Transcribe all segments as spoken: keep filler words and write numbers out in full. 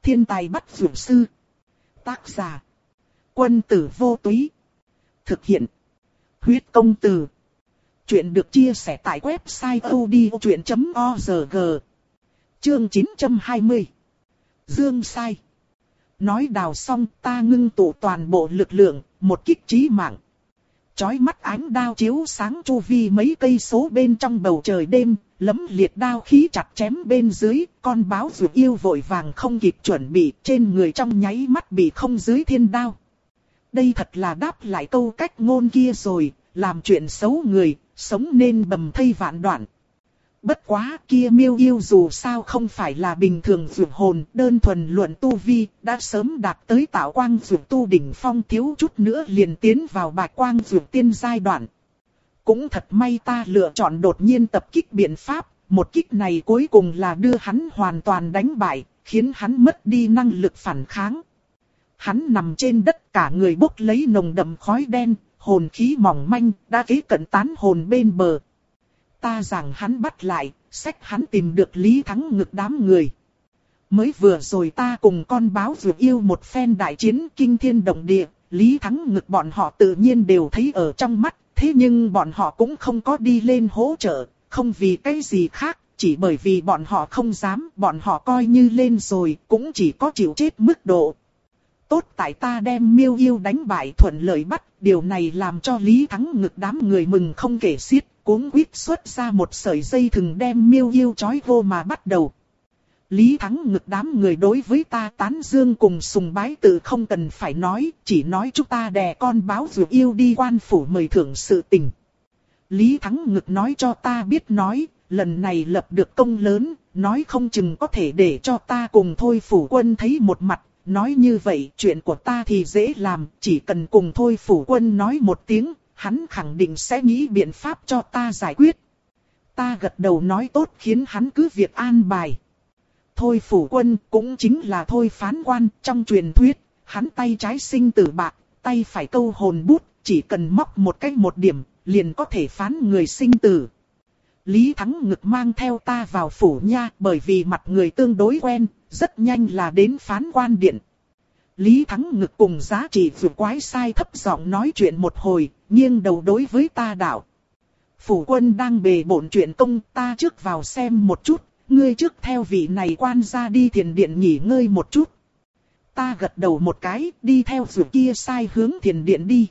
Thiên tài bắt dược sư. Tác giả. Quân tử vô túy. Thực hiện. Huyết công từ. Chuyện được chia sẻ tại website odchuyện chấm org. Chương chín trăm hai mươi. Dương sai. Nói đào xong ta ngưng tụ toàn bộ lực lượng, một kích chí mạng. Chói mắt ánh đao chiếu sáng chu vi mấy cây số bên trong bầu trời đêm, lấm liệt đao khí chặt chém bên dưới, con báo dược yêu vội vàng không kịp chuẩn bị, trên người trong nháy mắt bị không dưới thiên đao. Đây thật là đáp lại câu cách ngôn kia rồi, làm chuyện xấu người, sống nên bầm thây vạn đoạn. Bất quá kia miêu yêu dù sao không phải là bình thường dược hồn, đơn thuần luận tu vi, đã sớm đạt tới tạo quang dược tu đỉnh phong, thiếu chút nữa liền tiến vào bạch quang dược tiên giai đoạn. Cũng thật may ta lựa chọn đột nhiên tập kích biện pháp, một kích này cuối cùng là đưa hắn hoàn toàn đánh bại, khiến hắn mất đi năng lực phản kháng. Hắn nằm trên đất cả người bốc lấy nồng đậm khói đen, hồn khí mỏng manh, đã kế cận tán hồn bên bờ. Ta rằng hắn bắt lại, xách hắn tìm được Lý Thắng Ngực đám người. Mới vừa rồi ta cùng con báo dược yêu một phen đại chiến kinh thiên động địa, Lý Thắng Ngực bọn họ tự nhiên đều thấy ở trong mắt, thế nhưng bọn họ cũng không có đi lên hỗ trợ, không vì cái gì khác, chỉ bởi vì bọn họ không dám, bọn họ coi như lên rồi, cũng chỉ có chịu chết mức độ. Tốt tại ta đem miêu yêu đánh bại thuận lợi bắt, điều này làm cho Lý Thắng Ngực đám người mừng không kể xiết, cuống quýt xuất ra một sợi dây thừng đem miêu yêu trói vô mà bắt đầu. Lý Thắng Ngực đám người đối với ta tán dương cùng sùng bái tự không cần phải nói, chỉ nói chúng ta đè con báo dược yêu đi quan phủ mời thưởng sự tình. Lý Thắng Ngực nói cho ta biết nói, lần này lập được công lớn, nói không chừng có thể để cho ta cùng Thôi Phủ Quân thấy một mặt. Nói như vậy chuyện của ta thì dễ làm, chỉ cần cùng Thôi Phủ Quân nói một tiếng, hắn khẳng định sẽ nghĩ biện pháp cho ta giải quyết. Ta gật đầu nói tốt khiến hắn cứ việc an bài. Thôi Phủ Quân cũng chính là Thôi Phán Quan trong truyền thuyết, hắn tay trái sinh tử bạc, tay phải câu hồn bút, chỉ cần móc một cách một điểm, liền có thể phán người sinh tử. Lý Thắng Ngực mang theo ta vào phủ nha, bởi vì mặt người tương đối quen, rất nhanh là đến phán quan điện. Lý Thắng Ngực cùng giá trị vượt quái sai thấp giọng nói chuyện một hồi, nghiêng đầu đối với ta đạo. Phủ quân đang bề bộn chuyện công, ta trước vào xem một chút, ngươi trước theo vị này quan ra đi thiền điện nghỉ ngơi một chút. Ta gật đầu một cái, đi theo vượt kia sai hướng thiền điện đi.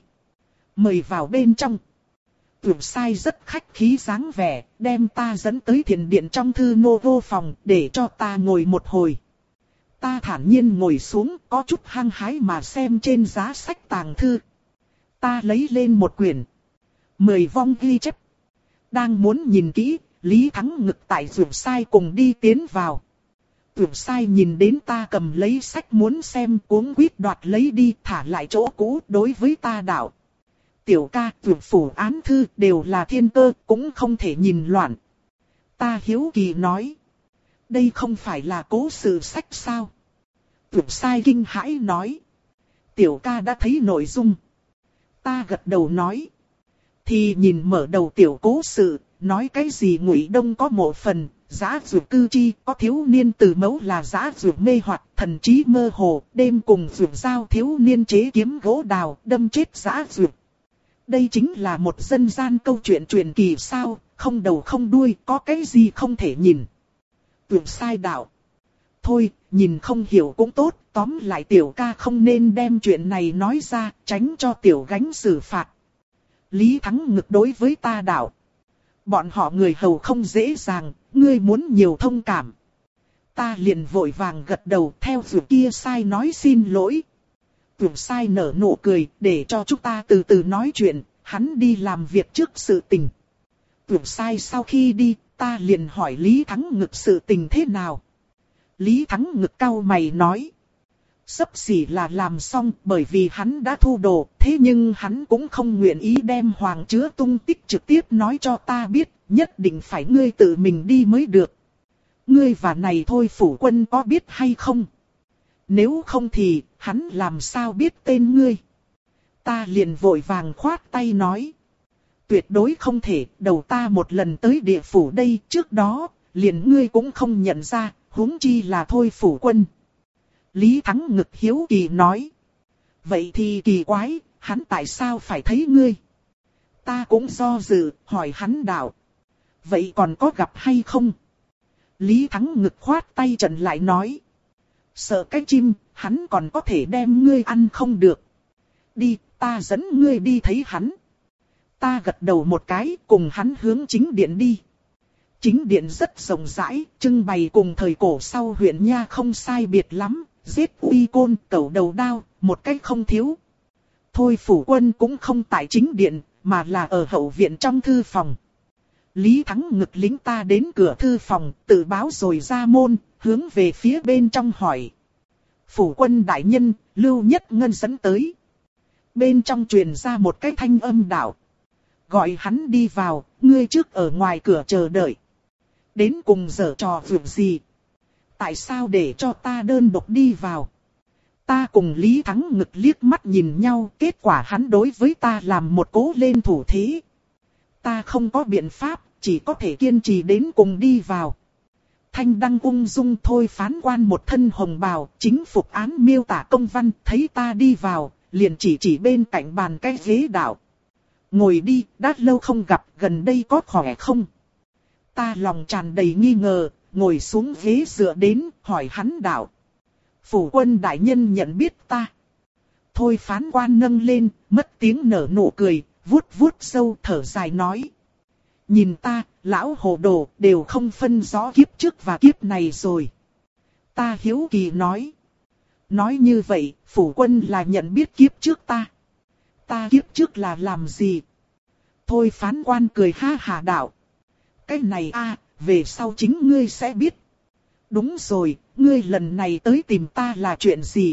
Mời vào bên trong. Vượt sai rất khách khí dáng vẻ, đem ta dẫn tới thiền điện trong thư nô vô phòng, để cho ta ngồi một hồi. Ta thản nhiên ngồi xuống, có chút hăng hái mà xem trên giá sách tàng thư. Ta lấy lên một quyển. Mười vong ghi chép. Đang muốn nhìn kỹ, Lý Thắng Ngực tại vượt sai cùng đi tiến vào. Vượt sai nhìn đến ta cầm lấy sách muốn xem, cuống quýt đoạt lấy đi, thả lại chỗ cũ đối với ta đạo. Tiểu ca, vượt phủ án thư đều là thiên cơ, cũng không thể nhìn loạn. Ta hiếu kỳ nói. Đây không phải là cố sự sách sao? Vượt sai kinh hãi nói. Tiểu ca đã thấy nội dung. Ta gật đầu nói. Thì nhìn mở đầu tiểu cố sự, nói cái gì Ngụy Đông có một phần, Dã Dược cư chi, có thiếu niên từ mẫu là Dã Dược mê hoặc, thần trí mơ hồ, đêm cùng Dược giao thiếu niên chế kiếm gỗ đào, đâm chết Dã Dược. Đây chính là một dân gian câu chuyện truyền kỳ sao, không đầu không đuôi, có cái gì không thể nhìn. Vượt sai đạo. Thôi, nhìn không hiểu cũng tốt, tóm lại tiểu ca không nên đem chuyện này nói ra, tránh cho tiểu gánh xử phạt. Lý Thắng Ngực đối với ta đạo. Bọn họ người hầu không dễ dàng, ngươi muốn nhiều thông cảm. Ta liền vội vàng gật đầu theo vượt kia sai nói xin lỗi. Vượt sai nở nụ cười, để cho chúng ta từ từ nói chuyện, hắn đi làm việc trước sự tình. Vượt sai sau khi đi, ta liền hỏi Lý Thắng Ngực sự tình thế nào. Lý Thắng Ngực cau mày nói. Sắp xỉ là làm xong bởi vì hắn đã thu đồ, thế nhưng hắn cũng không nguyện ý đem hoàng chứa tung tích trực tiếp nói cho ta biết, nhất định phải ngươi tự mình đi mới được. Ngươi và này Thôi Phủ Quân có biết hay không? Nếu không thì, hắn làm sao biết tên ngươi? Ta liền vội vàng khoát tay nói. Tuyệt đối không thể, đầu ta một lần tới địa phủ đây, trước đó, liền ngươi cũng không nhận ra, huống chi là Thôi Phủ Quân. Lý Thắng Ngực hiếu kỳ nói. Vậy thì kỳ quái, hắn tại sao phải thấy ngươi? Ta cũng do dự, hỏi hắn đạo. Vậy còn có gặp hay không? Lý Thắng Ngực khoát tay trần lại nói. Sợ cái chim, hắn còn có thể đem ngươi ăn không được. Đi, ta dẫn ngươi đi thấy hắn. Ta gật đầu một cái, cùng hắn hướng chính điện đi. Chính điện rất rộng rãi, trưng bày cùng thời cổ sau huyện Nha không sai biệt lắm. Giết uy côn, cẩu đầu đao, một cách không thiếu. Thôi phủ quân cũng không tại chính điện, mà là ở hậu viện trong thư phòng. Lý Thắng Ngực lính ta đến cửa thư phòng, tự báo rồi ra môn, hướng về phía bên trong hỏi. Phủ quân đại nhân, Lưu Nhất Ngân dẫn tới. Bên trong truyền ra một cái thanh âm đạo. Gọi hắn đi vào, ngươi trước ở ngoài cửa chờ đợi. Đến cùng giở trò việc gì? Tại sao để cho ta đơn độc đi vào? Ta cùng Lý Thắng Ngực liếc mắt nhìn nhau, kết quả hắn đối với ta làm một cố lên thủ thế. Ta không có biện pháp, chỉ có thể kiên trì đến cùng đi vào. Thanh đăng ung dung thôi phán quan một thân hồng bào, chính phục án miêu tả công văn, thấy ta đi vào, liền chỉ chỉ bên cạnh bàn cái ghế đạo. Ngồi đi, đã lâu không gặp, gần đây có khỏe không? Ta lòng tràn đầy nghi ngờ, ngồi xuống ghế dựa đến, hỏi hắn đạo. Phủ quân đại nhân nhận biết ta. Thôi phán quan nâng lên, mất tiếng nở nụ cười, vuốt vuốt sâu thở dài nói. Nhìn ta, lão hồ đồ, đều không phân rõ kiếp trước và kiếp này rồi. Ta hiếu kỳ nói. Nói như vậy, phủ quân là nhận biết kiếp trước ta. Ta kiếp trước là làm gì? Thôi phán quan cười ha hà đạo. Cái này a, về sau chính ngươi sẽ biết. Đúng rồi, ngươi lần này tới tìm ta là chuyện gì?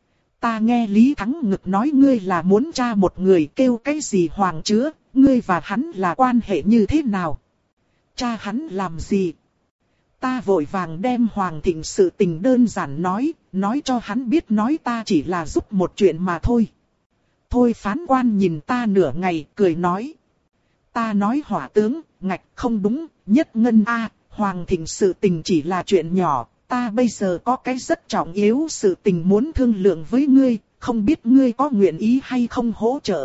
Ta nghe Lý Thắng Ngực nói ngươi là muốn tra một người kêu cái gì hoàng chứa, ngươi và hắn là quan hệ như thế nào? Cha hắn làm gì? Ta vội vàng đem Hoàng Thịnh sự tình đơn giản nói, nói cho hắn biết nói ta chỉ là giúp một chuyện mà thôi. Thôi phán quan nhìn ta nửa ngày, cười nói. Ta nói hỏa tướng, ngạch không đúng, Nhất Ngân a, Hoàng Thịnh sự tình chỉ là chuyện nhỏ, ta bây giờ có cái rất trọng yếu sự tình muốn thương lượng với ngươi, không biết ngươi có nguyện ý hay không hỗ trợ.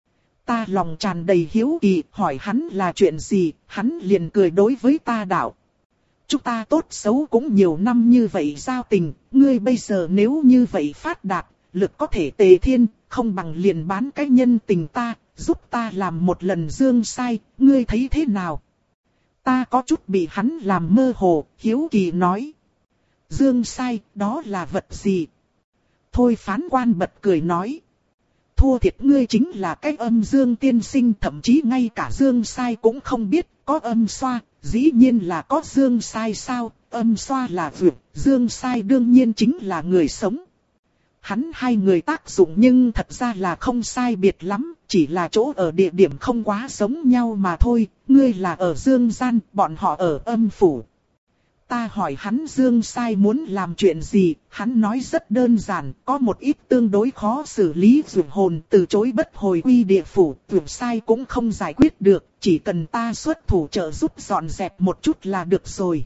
Ta lòng tràn đầy hiếu kỳ, hỏi hắn là chuyện gì, hắn liền cười đối với ta đạo. Chúng ta tốt xấu cũng nhiều năm như vậy giao tình, ngươi bây giờ nếu như vậy phát đạt, lực có thể tề thiên, không bằng liền bán cái nhân tình ta, giúp ta làm một lần dương sai, ngươi thấy thế nào? Ta có chút bị hắn làm mơ hồ, hiếu kỳ nói. Dương sai, đó là vật gì? Thôi phán quan bật cười nói. Thua thiệt ngươi chính là cái âm dương tiên sinh, thậm chí ngay cả dương sai cũng không biết, có âm xoa, dĩ nhiên là có dương sai sao, âm xoa là vượt, dương sai đương nhiên chính là người sống. Hắn hai người tác dụng nhưng thật ra là không sai biệt lắm, chỉ là chỗ ở địa điểm không quá giống nhau mà thôi, ngươi là ở dương gian, bọn họ ở âm phủ. Ta hỏi hắn dương sai muốn làm chuyện gì, hắn nói rất đơn giản, có một ít tương đối khó xử lý dụ hồn từ chối bất hồi quy địa phủ, dụ sai cũng không giải quyết được, chỉ cần ta xuất thủ trợ giúp dọn dẹp một chút là được rồi.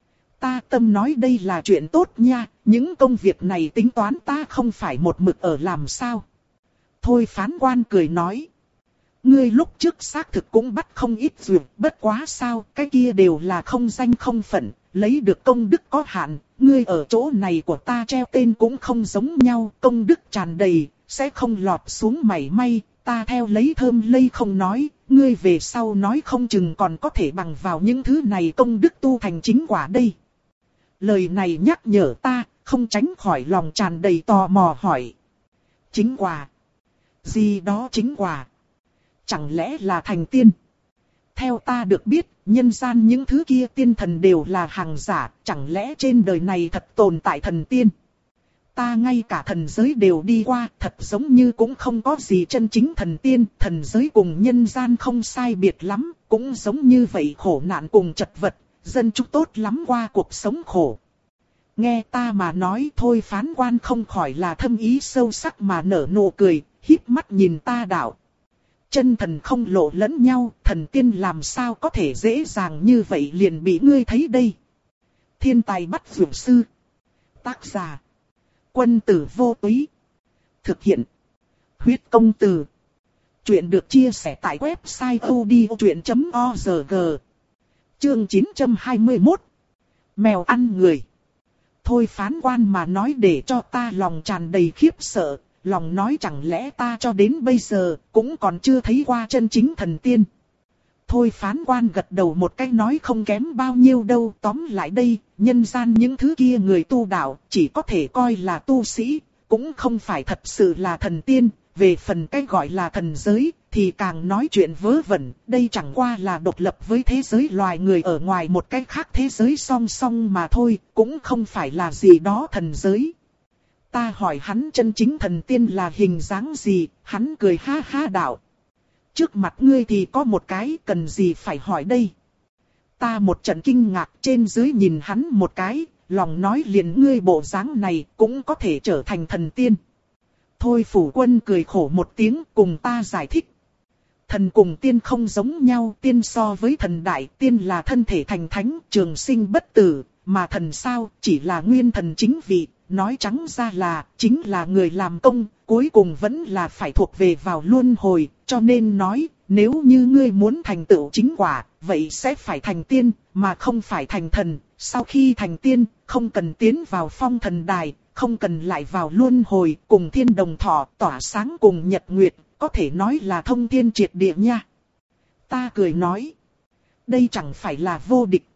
Ta tâm nói đây là chuyện tốt nha, những công việc này tính toán ta không phải một mực ở làm sao. Thôi phán quan cười nói. Ngươi lúc trước xác thực cũng bắt không ít dụ, bất quá sao, cái kia đều là không danh không phận. Lấy được công đức có hạn, ngươi ở chỗ này của ta treo tên cũng không giống nhau, công đức tràn đầy, sẽ không lọt xuống mảy may, ta theo lấy thơm lây không nói, ngươi về sau nói không chừng còn có thể bằng vào những thứ này công đức tu thành chính quả đây. Lời này nhắc nhở ta, không tránh khỏi lòng tràn đầy tò mò hỏi. Chính quả? Gì đó chính quả? Chẳng lẽ là thành tiên? Theo ta được biết, nhân gian những thứ kia tiên thần đều là hàng giả, chẳng lẽ trên đời này thật tồn tại thần tiên? Ta ngay cả thần giới đều đi qua, thật giống như cũng không có gì chân chính thần tiên, thần giới cùng nhân gian không sai biệt lắm, cũng giống như vậy khổ nạn cùng chật vật, dân chúng tốt lắm qua cuộc sống khổ. Nghe ta mà nói thôi phán quan không khỏi là thâm ý sâu sắc mà nở nụ cười, híp mắt nhìn ta đạo. Chân thần không lộ lẫn nhau, thần tiên làm sao có thể dễ dàng như vậy liền bị ngươi thấy đây. Thiên tài bắt dược sư. Tác giả. Quân tử vô túy. Thực hiện. Huyết công từ. Chuyện được chia sẻ tại website odchuyện chấm org. Chương chín trăm hai mươi mốt. Mèo ăn người. Thôi phán quan mà nói để cho ta lòng tràn đầy khiếp sợ, lòng nói chẳng lẽ ta cho đến bây giờ cũng còn chưa thấy qua chân chính thần tiên. Thôi phán quan gật đầu một cái nói không kém bao nhiêu đâu, tóm lại đây, nhân gian những thứ kia người tu đạo chỉ có thể coi là tu sĩ, cũng không phải thật sự là thần tiên. Về phần cái gọi là thần giới thì càng nói chuyện vớ vẩn, đây chẳng qua là độc lập với thế giới loài người ở ngoài một cái khác thế giới song song mà thôi, cũng không phải là gì đó thần giới. Ta hỏi hắn chân chính thần tiên là hình dáng gì, hắn cười ha ha đạo. Trước mặt ngươi thì có một cái, cần gì phải hỏi đây. Ta một trận kinh ngạc trên dưới nhìn hắn một cái, lòng nói liền ngươi bộ dáng này cũng có thể trở thành thần tiên. Thôi phủ quân cười khổ một tiếng cùng ta giải thích. Thần cùng tiên không giống nhau, tiên so với thần đại, tiên là thân thể thành thánh, trường sinh bất tử, mà thần sao, chỉ là nguyên thần chính vị, nói trắng ra là, chính là người làm công, cuối cùng vẫn là phải thuộc về vào luân hồi, cho nên nói, nếu như ngươi muốn thành tựu chính quả, vậy sẽ phải thành tiên, mà không phải thành thần, sau khi thành tiên, không cần tiến vào phong thần đài. Không cần lại vào luân hồi, cùng thiên đồng thọ, tỏa sáng cùng nhật nguyệt, có thể nói là thông thiên triệt địa nha. Ta cười nói, đây chẳng phải là vô địch.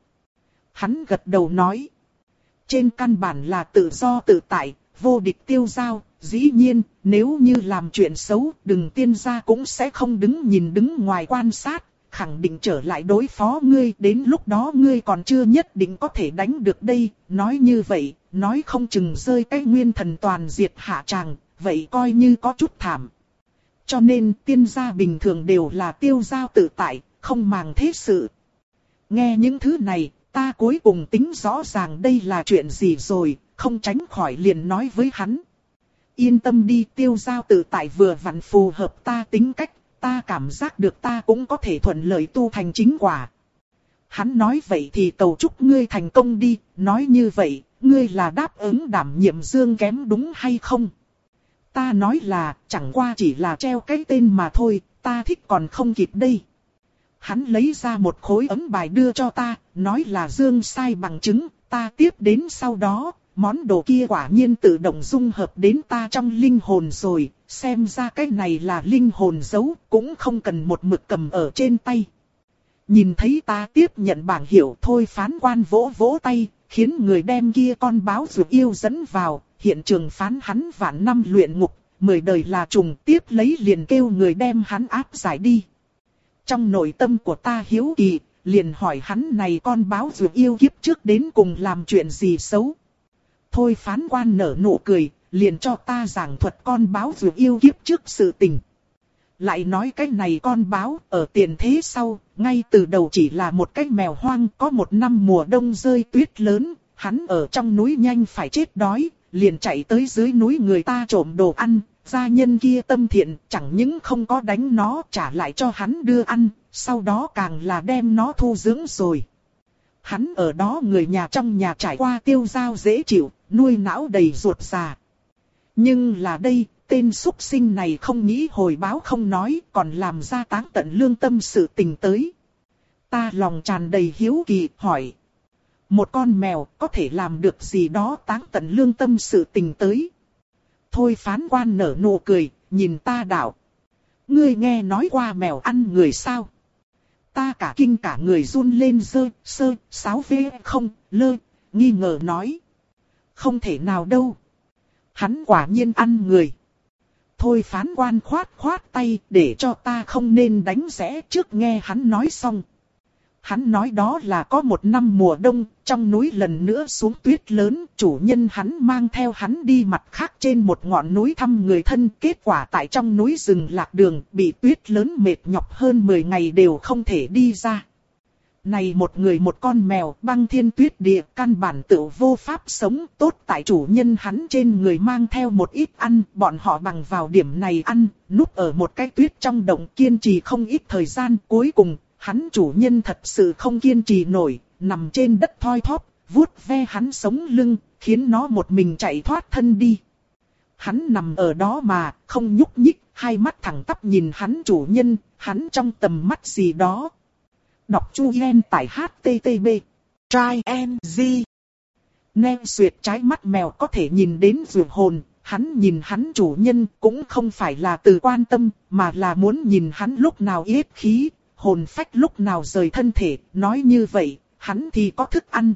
Hắn gật đầu nói, trên căn bản là tự do tự tại, vô địch tiêu giao, dĩ nhiên, nếu như làm chuyện xấu, đừng tiên gia cũng sẽ không đứng nhìn đứng ngoài quan sát, khẳng định trở lại đối phó ngươi, đến lúc đó ngươi còn chưa nhất định có thể đánh được đây, nói như vậy. Nói không chừng rơi cái nguyên thần toàn diệt hạ tràng, vậy coi như có chút thảm. Cho nên tiên gia bình thường đều là tiêu giao tự tại, không màng thế sự. Nghe những thứ này, ta cuối cùng tính rõ ràng đây là chuyện gì rồi, không tránh khỏi liền nói với hắn. Yên tâm đi, tiêu giao tự tại vừa vặn phù hợp ta tính cách, ta cảm giác được ta cũng có thể thuận lợi tu thành chính quả. Hắn nói vậy thì cầu chúc ngươi thành công đi, nói như vậy. Ngươi là đáp ứng đảm nhiệm dương kém đúng hay không? Ta nói là, chẳng qua chỉ là treo cái tên mà thôi, ta thích còn không kịp đây. Hắn lấy ra một khối ấm bài đưa cho ta, nói là dương sai bằng chứng, ta tiếp đến sau đó, món đồ kia quả nhiên tự động dung hợp đến ta trong linh hồn rồi, xem ra cái này là linh hồn dấu, cũng không cần một mực cầm ở trên tay. Nhìn thấy ta tiếp nhận bảng hiệu thôi phán quan vỗ vỗ tay. Khiến người đem kia con báo ruột yêu dẫn vào, hiện trường phán hắn vạn năm luyện ngục, mười đời là trùng, tiếp lấy liền kêu người đem hắn áp giải đi. Trong nội tâm của ta hiếu kỳ, liền hỏi hắn này con báo ruột yêu kiếp trước đến cùng làm chuyện gì xấu. Thôi phán quan nở nụ cười, liền cho ta giảng thuật con báo ruột yêu kiếp trước sự tình. Lại nói cái này con báo ở tiền thế sau, ngay từ đầu chỉ là một cái mèo hoang, có một năm mùa đông rơi tuyết lớn, hắn ở trong núi nhanh phải chết đói, liền chạy tới dưới núi người ta trộm đồ ăn, gia nhân kia tâm thiện, chẳng những không có đánh nó trả lại cho hắn đưa ăn, sau đó càng là đem nó thu dưỡng rồi. Hắn ở đó người nhà trong nhà trải qua tiêu dao dễ chịu, nuôi não đầy ruột già. Nhưng là đây, tên súc sinh này không nghĩ hồi báo không nói, còn làm ra táng tận lương tâm sự tình tới. Ta lòng tràn đầy hiếu kỳ, hỏi. Một con mèo có thể làm được gì đó táng tận lương tâm sự tình tới. Thôi phán quan nở nụ cười, nhìn ta đạo. Ngươi nghe nói qua mèo ăn người sao? Ta cả kinh cả người run lên dơ, sơ, sáo vê không, lơ, nghi ngờ nói. Không thể nào đâu. Hắn quả nhiên ăn người. Thôi phán quan khoát khoát tay để cho ta không nên đánh rẽ trước nghe hắn nói xong. Hắn nói đó là có một năm mùa đông, trong núi lần nữa xuống tuyết lớn, chủ nhân hắn mang theo hắn đi mặt khác trên một ngọn núi thăm người thân. Kết quả tại trong núi rừng lạc đường, bị tuyết lớn mệt nhọc hơn mười ngày đều không thể đi ra. Này một người một con mèo băng thiên tuyết địa, căn bản tự vô pháp sống tốt, tại chủ nhân hắn trên người mang theo một ít ăn, bọn họ bằng vào điểm này ăn, núp ở một cái tuyết trong động kiên trì không ít thời gian, cuối cùng, hắn chủ nhân thật sự không kiên trì nổi, nằm trên đất thoi thóp, vuốt ve hắn sống lưng, khiến nó một mình chạy thoát thân đi. Hắn nằm ở đó mà, không nhúc nhích, hai mắt thẳng tắp nhìn hắn chủ nhân, hắn trong tầm mắt gì đó. Đọc Chu Yen tại hát tê tê pê. Try and Z. Nem Xuyệt trái mắt mèo có thể nhìn đến vượt hồn, hắn nhìn hắn chủ nhân cũng không phải là từ quan tâm, mà là muốn nhìn hắn lúc nào yết khí, hồn phách lúc nào rời thân thể, nói như vậy, hắn thì có thức ăn.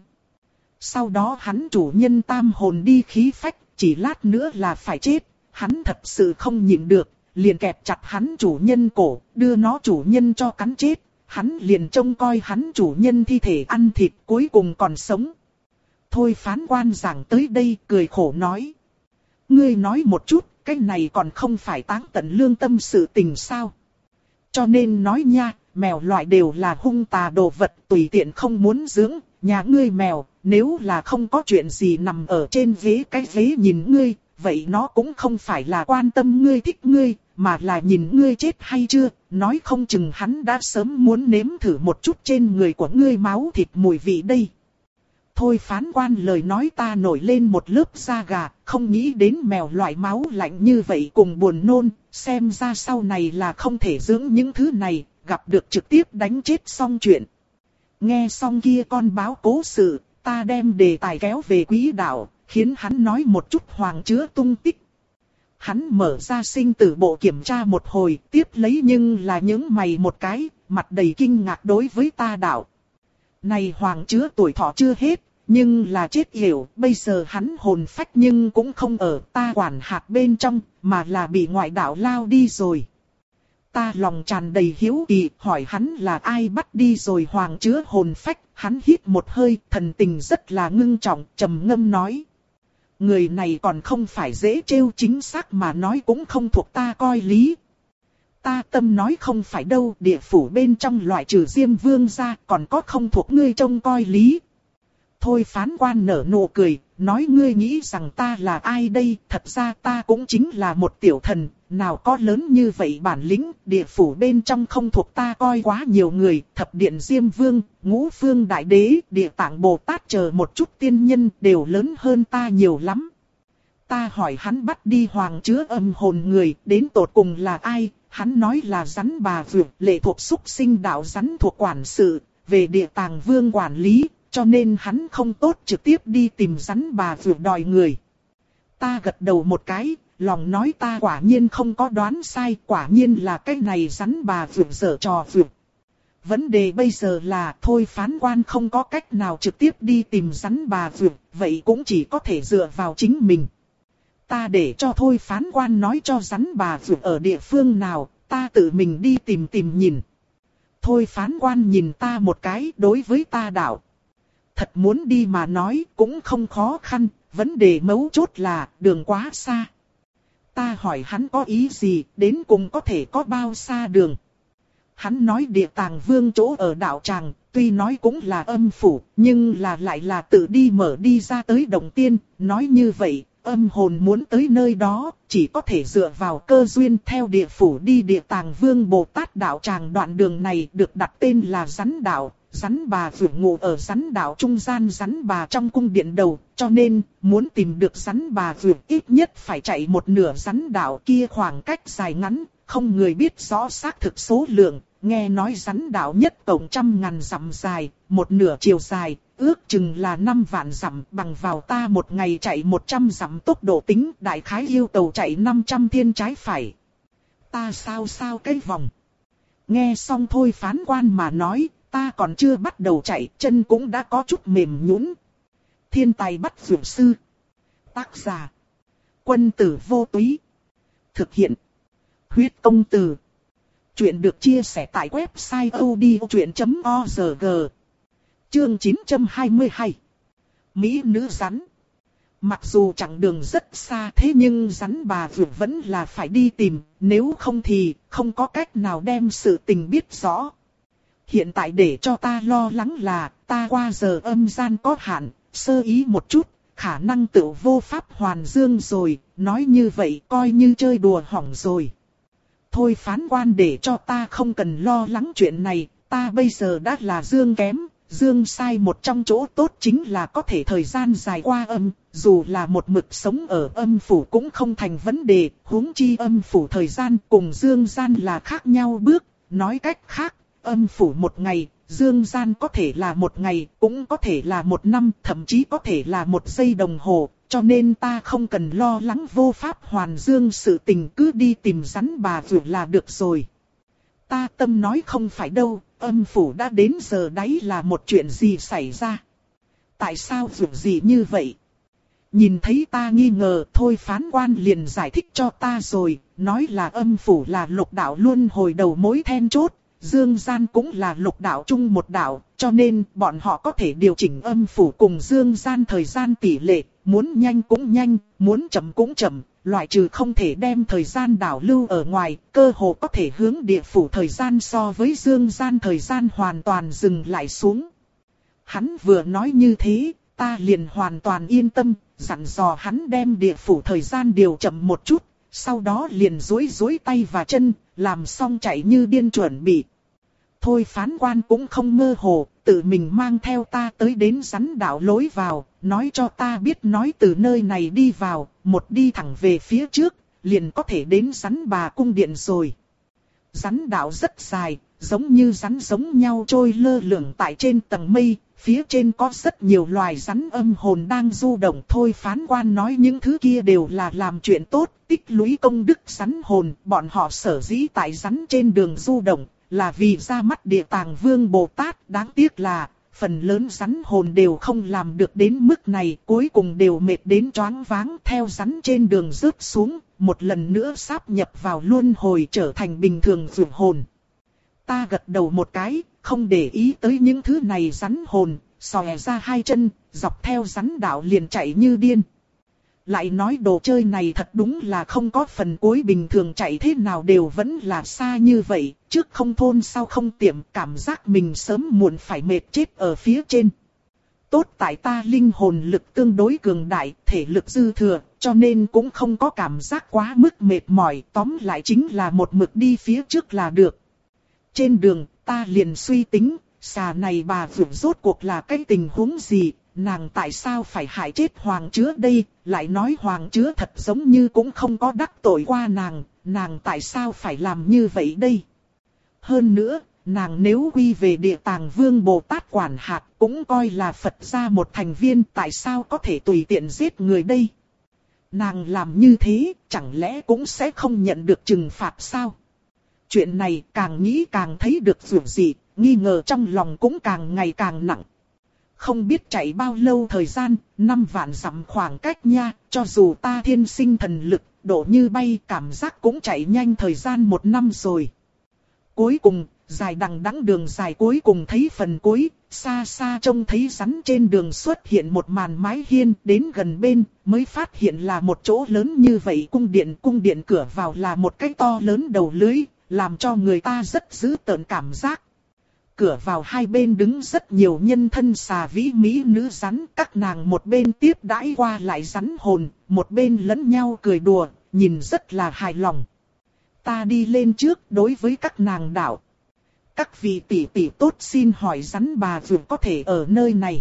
Sau đó hắn chủ nhân tam hồn đi khí phách, chỉ lát nữa là phải chết, hắn thật sự không nhịn được, liền kẹp chặt hắn chủ nhân cổ, đưa nó chủ nhân cho cắn chết, hắn liền trông coi hắn chủ nhân thi thể ăn thịt cuối cùng còn sống. Thôi phán quan giảng tới đây cười khổ nói. Ngươi nói một chút, cái này còn không phải táng tận lương tâm sự tình sao? Cho nên nói nha, mèo loại đều là hung tà đồ vật tùy tiện không muốn dưỡng, nhà ngươi mèo, nếu là không có chuyện gì nằm ở trên ghế cái ghế nhìn ngươi, vậy nó cũng không phải là quan tâm ngươi thích ngươi, mà là nhìn ngươi chết hay chưa, nói không chừng hắn đã sớm muốn nếm thử một chút trên người của ngươi máu thịt mùi vị đây. Thôi phán quan lời nói ta nổi lên một lớp da gà, không nghĩ đến mèo loại máu lạnh như vậy cùng buồn nôn, xem ra sau này là không thể dưỡng những thứ này, gặp được trực tiếp đánh chết xong chuyện. Nghe xong kia con báo cố sự, ta đem đề tài kéo về quỹ đạo, khiến hắn nói một chút hoàng chứa tung tích. Hắn mở ra sinh tử bộ kiểm tra một hồi, tiếp lấy nhưng là những mày một cái, mặt đầy kinh ngạc đối với ta đạo. Này hoàng chứa tuổi thọ chưa hết, nhưng là chết yểu, bây giờ hắn hồn phách nhưng cũng không ở ta quản hạt bên trong, mà là bị ngoại đạo lao đi rồi. Ta lòng tràn đầy hiếu kỳ, hỏi hắn là ai bắt đi rồi hoàng chứa hồn phách, hắn hít một hơi, thần tình rất là ngưng trọng, trầm ngâm nói. Người này còn không phải dễ trêu, chính xác mà nói cũng không thuộc ta coi lý. Ta tâm nói không phải đâu, địa phủ bên trong loại trừ Diêm Vương ra, còn có không thuộc ngươi trông coi lý. Thôi phán quan nở nụ cười, nói ngươi nghĩ rằng ta là ai đây, thật ra ta cũng chính là một tiểu thần, nào có lớn như vậy bản lĩnh, địa phủ bên trong không thuộc ta coi quá nhiều người, thập điện Diêm Vương, ngũ phương đại đế, địa tạng Bồ Tát chờ một chút tiên nhân đều lớn hơn ta nhiều lắm. Ta hỏi hắn bắt đi hoàng chứa âm hồn người, đến tột cùng là ai, hắn nói là rắn bà vượt, lệ thuộc xúc sinh đạo rắn thuộc quản sự, về địa tạng vương quản lý. Cho nên hắn không tốt trực tiếp đi tìm rắn bà vượt đòi người. Ta gật đầu một cái, lòng nói ta quả nhiên không có đoán sai, quả nhiên là cái này rắn bà vượt dở trò vượt. Vấn đề bây giờ là thôi phán quan không có cách nào trực tiếp đi tìm rắn bà vượt, vậy cũng chỉ có thể dựa vào chính mình. Ta để cho thôi phán quan nói cho rắn bà vượt ở địa phương nào, ta tự mình đi tìm tìm nhìn. Thôi phán quan nhìn ta một cái đối với ta đạo. Thật muốn đi mà nói cũng không khó khăn, vấn đề mấu chốt là đường quá xa. Ta hỏi hắn có ý gì, đến cùng có thể có bao xa đường. Hắn nói địa tàng vương chỗ ở đạo tràng, tuy nói cũng là âm phủ, nhưng là lại là tự đi mở đi ra tới động tiên, nói như vậy, âm hồn muốn tới nơi đó, chỉ có thể dựa vào cơ duyên theo địa phủ đi địa tàng vương Bồ Tát đạo tràng đoạn đường này được đặt tên là rắn đạo. Rắn bà vượt ngủ ở rắn đạo trung gian rắn bà trong cung điện đầu, cho nên muốn tìm được rắn bà vượt ít nhất phải chạy một nửa rắn đạo kia khoảng cách dài ngắn, không người biết rõ xác thực số lượng, nghe nói rắn đạo nhất tổng trăm ngàn dặm dài, một nửa chiều dài, ước chừng là năm vạn dặm bằng vào ta một ngày chạy một trăm dặm tốc độ tính đại khái yêu cầu chạy năm trăm thiên trái phải. Ta sao sao cái vòng. Nghe xong thôi phán quan mà nói. Ta còn chưa bắt đầu chạy, chân cũng đã có chút mềm nhũn. Thiên tài bắt vượt sư. Tác giả. Quân tử vô túy. Thực hiện. Huyết công từ. Chuyện được chia sẻ tại website odchuyện chấm org. Chương chín trăm hai mươi hai. Mỹ nữ rắn. Mặc dù chặng đường rất xa thế nhưng rắn bà vượt vẫn là phải đi tìm, nếu không thì không có cách nào đem sự tình biết rõ. Hiện tại để cho ta lo lắng là, ta qua giờ âm gian có hạn, sơ ý một chút, khả năng tự vô pháp hoàn dương rồi, nói như vậy coi như chơi đùa hỏng rồi. Thôi phán quan để cho ta không cần lo lắng chuyện này, ta bây giờ đã là dương kém, dương sai một trong chỗ tốt chính là có thể thời gian dài qua âm, dù là một mực sống ở âm phủ cũng không thành vấn đề, huống chi âm phủ thời gian cùng dương gian là khác nhau bước, nói cách khác, âm phủ một ngày, dương gian có thể là một ngày, cũng có thể là một năm, thậm chí có thể là một giây đồng hồ, cho nên ta không cần lo lắng vô pháp hoàn dương sự tình, cứ đi tìm rắn bà vượt là được rồi. Ta tâm nói không phải đâu, âm phủ đã đến giờ đấy là một chuyện gì xảy ra. Tại sao vượt gì như vậy? Nhìn thấy ta nghi ngờ, thôi phán quan liền giải thích cho ta rồi, nói là âm phủ là lục đạo luân hồi đầu mối then chốt, dương gian cũng là lục đạo chung một đạo, cho nên bọn họ có thể điều chỉnh âm phủ cùng dương gian thời gian tỷ lệ, muốn nhanh cũng nhanh, muốn chậm cũng chậm, loại trừ không thể đem thời gian đảo lưu ở ngoài, cơ hồ có thể hướng địa phủ thời gian so với dương gian thời gian hoàn toàn dừng lại xuống. Hắn vừa nói như thế, ta liền hoàn toàn yên tâm, dặn dò hắn đem địa phủ thời gian điều chậm một chút, sau đó liền duỗi duỗi tay và chân, làm xong chạy như điên chuẩn bị. Thôi phán quan cũng không mơ hồ, tự mình mang theo ta tới đến rắn đảo lối vào, nói cho ta biết nói từ nơi này đi vào, một đi thẳng về phía trước, liền có thể đến rắn bà cung điện rồi. Rắn đảo rất dài, giống như rắn giống nhau trôi lơ lửng tại trên tầng mây, phía trên có rất nhiều loài rắn âm hồn đang du động. Thôi phán quan nói những thứ kia đều là làm chuyện tốt, tích lũy công đức rắn hồn, bọn họ sở dĩ tại rắn trên đường du động, là vì ra mắt Địa Tạng Vương Bồ Tát. Đáng tiếc là, phần lớn rắn hồn đều không làm được đến mức này, cuối cùng đều mệt đến choáng váng theo rắn trên đường rớt xuống, một lần nữa sáp nhập vào luân hồi trở thành bình thường vượt hồn. Ta gật đầu một cái, không để ý tới những thứ này rắn hồn, xòe ra hai chân, dọc theo rắn đạo liền chạy như điên. Lại nói đồ chơi này thật đúng là không có phần cuối, bình thường chạy thế nào đều vẫn là xa như vậy, trước không thôn sau không tiệm, cảm giác mình sớm muộn phải mệt chết ở phía trên. Tốt tại ta linh hồn lực tương đối cường đại, thể lực dư thừa, cho nên cũng không có cảm giác quá mức mệt mỏi, tóm lại chính là một mực đi phía trước là được. Trên đường, ta liền suy tính, xà này bà vượt rốt cuộc là cái tình huống gì, nàng tại sao phải hại chết hoàng chứa đây, lại nói hoàng chứa thật giống như cũng không có đắc tội qua nàng, nàng tại sao phải làm như vậy đây. Hơn nữa, nàng nếu quy về Địa Tạng Vương Bồ Tát quản hạt cũng coi là Phật gia một thành viên, tại sao có thể tùy tiện giết người đây. Nàng làm như thế, chẳng lẽ cũng sẽ không nhận được trừng phạt sao? Chuyện này càng nghĩ càng thấy được dù gì, nghi ngờ trong lòng cũng càng ngày càng nặng. Không biết chạy bao lâu thời gian, năm vạn dặm khoảng cách nha, cho dù ta thiên sinh thần lực, độ như bay, cảm giác cũng chạy nhanh thời gian một năm rồi. Cuối cùng, dài đằng đẵng đường dài cuối cùng thấy phần cuối, xa xa trông thấy rắn trên đường xuất hiện một màn mái hiên, đến gần bên mới phát hiện là một chỗ lớn như vậy cung điện. Cung điện cửa vào là một cái to lớn đầu lưới, làm cho người ta rất dữ tợn cảm giác. Cửa vào hai bên đứng rất nhiều nhân thân xà vĩ mỹ nữ rắn, các nàng một bên tiếp đãi qua lại rắn hồn, một bên lẫn nhau cười đùa, nhìn rất là hài lòng. Ta đi lên trước đối với các nàng đạo. Các vị tỷ tỷ tốt, xin hỏi rắn bà vượt có thể ở nơi này.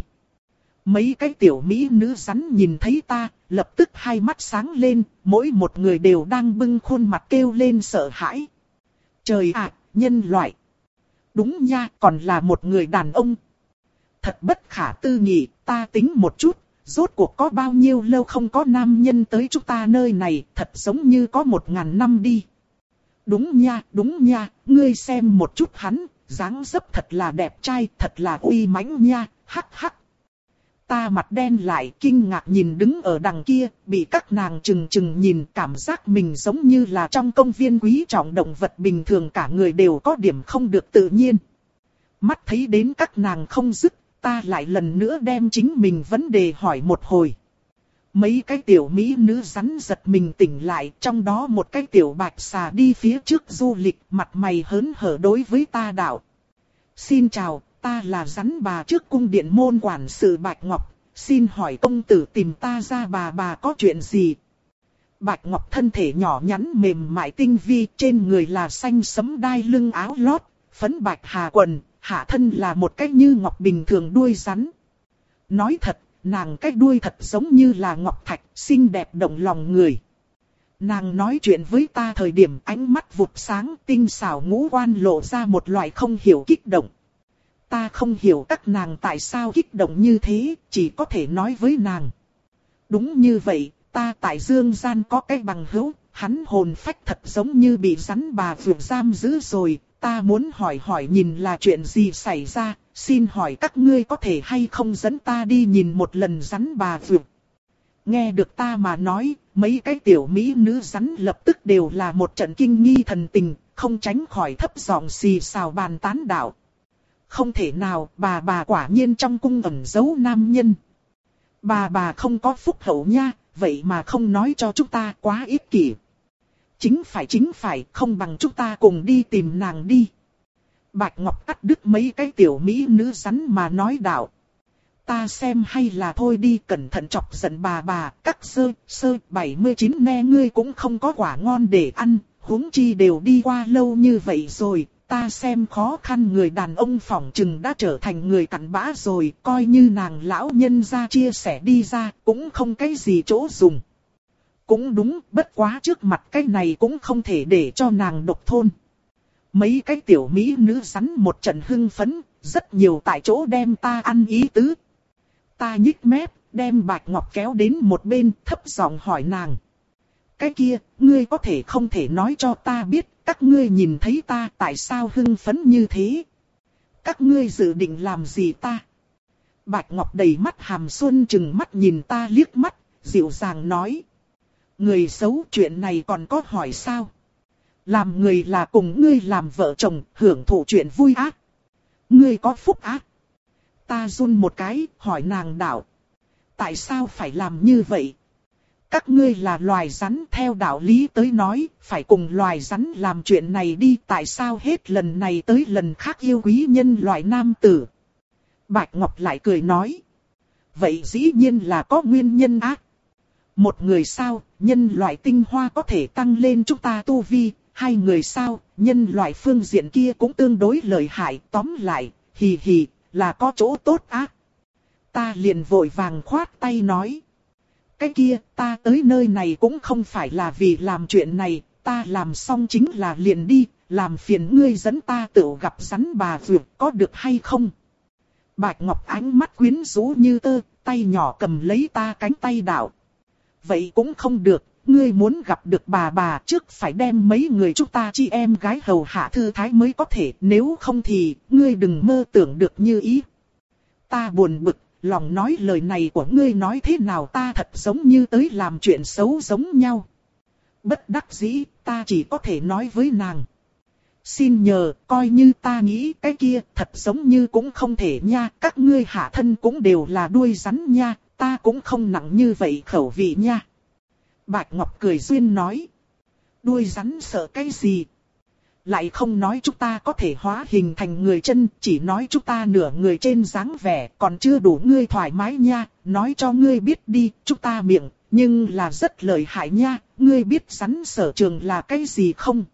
Mấy cái tiểu mỹ nữ rắn nhìn thấy ta, lập tức hai mắt sáng lên, mỗi một người đều đang bưng khuôn mặt kêu lên sợ hãi. Trời ạ, nhân loại. Đúng nha, còn là một người đàn ông. Thật bất khả tư nghị, ta tính một chút, rốt cuộc có bao nhiêu lâu không có nam nhân tới chúng ta nơi này, thật giống như có một ngàn năm đi. Đúng nha, đúng nha, ngươi xem một chút hắn, dáng dấp thật là đẹp trai, thật là uy mãnh nha, hắc hắc. Ta mặt đen lại, kinh ngạc nhìn đứng ở đằng kia, bị các nàng chừng chừng nhìn, cảm giác mình giống như là trong công viên quý trọng động vật bình thường, cả người đều có điểm không được tự nhiên. Mắt thấy đến các nàng không dứt, ta lại lần nữa đem chính mình vấn đề hỏi một hồi. Mấy cái tiểu mỹ nữ rắn giật mình tỉnh lại, trong đó một cái tiểu bạch xà đi phía trước du lịch, mặt mày hớn hở đối với ta đạo. Xin chào, ta là rắn bà trước cung điện môn quản sự Bạch Ngọc, xin hỏi công tử tìm ta ra bà bà có chuyện gì? Bạch Ngọc thân thể nhỏ nhắn mềm mại tinh vi, trên người là xanh sẫm đai lưng áo lót, phấn bạch hà quần, hạ thân là một cái như ngọc bình thường đuôi rắn. Nói thật, nàng cái đuôi thật giống như là ngọc thạch, xinh đẹp động lòng người. Nàng nói chuyện với ta thời điểm ánh mắt vụt sáng, tinh xảo ngũ quan lộ ra một loại không hiểu kích động. Ta không hiểu các nàng tại sao kích động như thế, chỉ có thể nói với nàng. Đúng như vậy, ta tại dương gian có cái bằng hữu, hắn hồn phách thật giống như bị rắn bà vượt giam giữ rồi, ta muốn hỏi hỏi nhìn là chuyện gì xảy ra, xin hỏi các ngươi có thể hay không dẫn ta đi nhìn một lần rắn bà vượt. Nghe được ta mà nói, mấy cái tiểu mỹ nữ rắn lập tức đều là một trận kinh nghi thần tình, không tránh khỏi thấp giọng xì xào bàn tán đạo. Không thể nào, bà bà quả nhiên trong cung ẩn giấu nam nhân. Bà bà không có phúc hậu nha, vậy mà không nói cho chúng ta, quá ích kỷ. Chính phải chính phải, không bằng chúng ta cùng đi tìm nàng đi. Bạch Ngọc cắt đứt mấy cái tiểu mỹ nữ rắn mà nói đạo. Ta xem hay là thôi đi, cẩn thận chọc giận bà bà, các sơ, sơ, bảy mươi chín ne ngươi cũng không có quả ngon để ăn, huống chi đều đi qua lâu như vậy rồi, ta xem khó khăn người đàn ông phỏng chừng đã trở thành người cặn bã rồi, coi như nàng lão nhân ra chia sẻ đi ra, cũng không cái gì chỗ dùng. Cũng đúng, bất quá trước mặt cái này cũng không thể để cho nàng độc thôn. Mấy cái tiểu mỹ nữ rắn một trận hưng phấn, rất nhiều tại chỗ đem ta ăn ý tứ. Ta nhích mép, đem Bạch Ngọc kéo đến một bên, thấp giọng hỏi nàng. Cái kia, ngươi có thể không thể nói cho ta biết, các ngươi nhìn thấy ta tại sao hưng phấn như thế? Các ngươi dự định làm gì ta? Bạch Ngọc đầy mắt hàm xuân chừng mắt nhìn ta liếc mắt, dịu dàng nói. Người xấu chuyện này còn có hỏi sao? Làm người là cùng ngươi làm vợ chồng, hưởng thụ chuyện vui ác. Ngươi có phúc ác. Ta run một cái, hỏi nàng đạo. Tại sao phải làm như vậy? Các ngươi là loài rắn, theo đạo lý tới nói, phải cùng loài rắn làm chuyện này đi. Tại sao hết lần này tới lần khác yêu quý nhân loại nam tử? Bạch Ngọc lại cười nói. Vậy dĩ nhiên là có nguyên nhân ác. Một người sao, nhân loại tinh hoa có thể tăng lên chúng ta tu vi. Hai người sao, nhân loại phương diện kia cũng tương đối lợi hại. Tóm lại, hì hì, là có chỗ tốt á. Ta liền vội vàng khoát tay nói. Cái kia, ta tới nơi này cũng không phải là vì làm chuyện này. Ta làm xong chính là liền đi, làm phiền ngươi dẫn ta tự gặp rắn bà vượt, có được hay không? Bạch Ngọc ánh mắt quyến rũ như tơ, tay nhỏ cầm lấy ta cánh tay đạo. Vậy cũng không được. Ngươi muốn gặp được bà bà trước phải đem mấy người chúng ta chị em gái hầu hạ thư thái mới có thể, nếu không thì, ngươi đừng mơ tưởng được như ý. Ta buồn bực, lòng nói lời này của ngươi nói thế nào ta thật giống như tới làm chuyện xấu giống nhau. Bất đắc dĩ, ta chỉ có thể nói với nàng. Xin nhờ, coi như ta nghĩ cái kia thật giống như cũng không thể nha, các ngươi hạ thân cũng đều là đuôi rắn nha, ta cũng không nặng như vậy khẩu vị nha. Bạch Ngọc cười duyên nói. Đuôi rắn sợ cái gì? Lại không nói chúng ta có thể hóa hình thành người chân, chỉ nói chúng ta nửa người trên dáng vẻ, còn chưa đủ ngươi thoải mái nha, nói cho ngươi biết đi, chúng ta miệng, nhưng là rất lợi hại nha, ngươi biết rắn sở trường là cái gì không?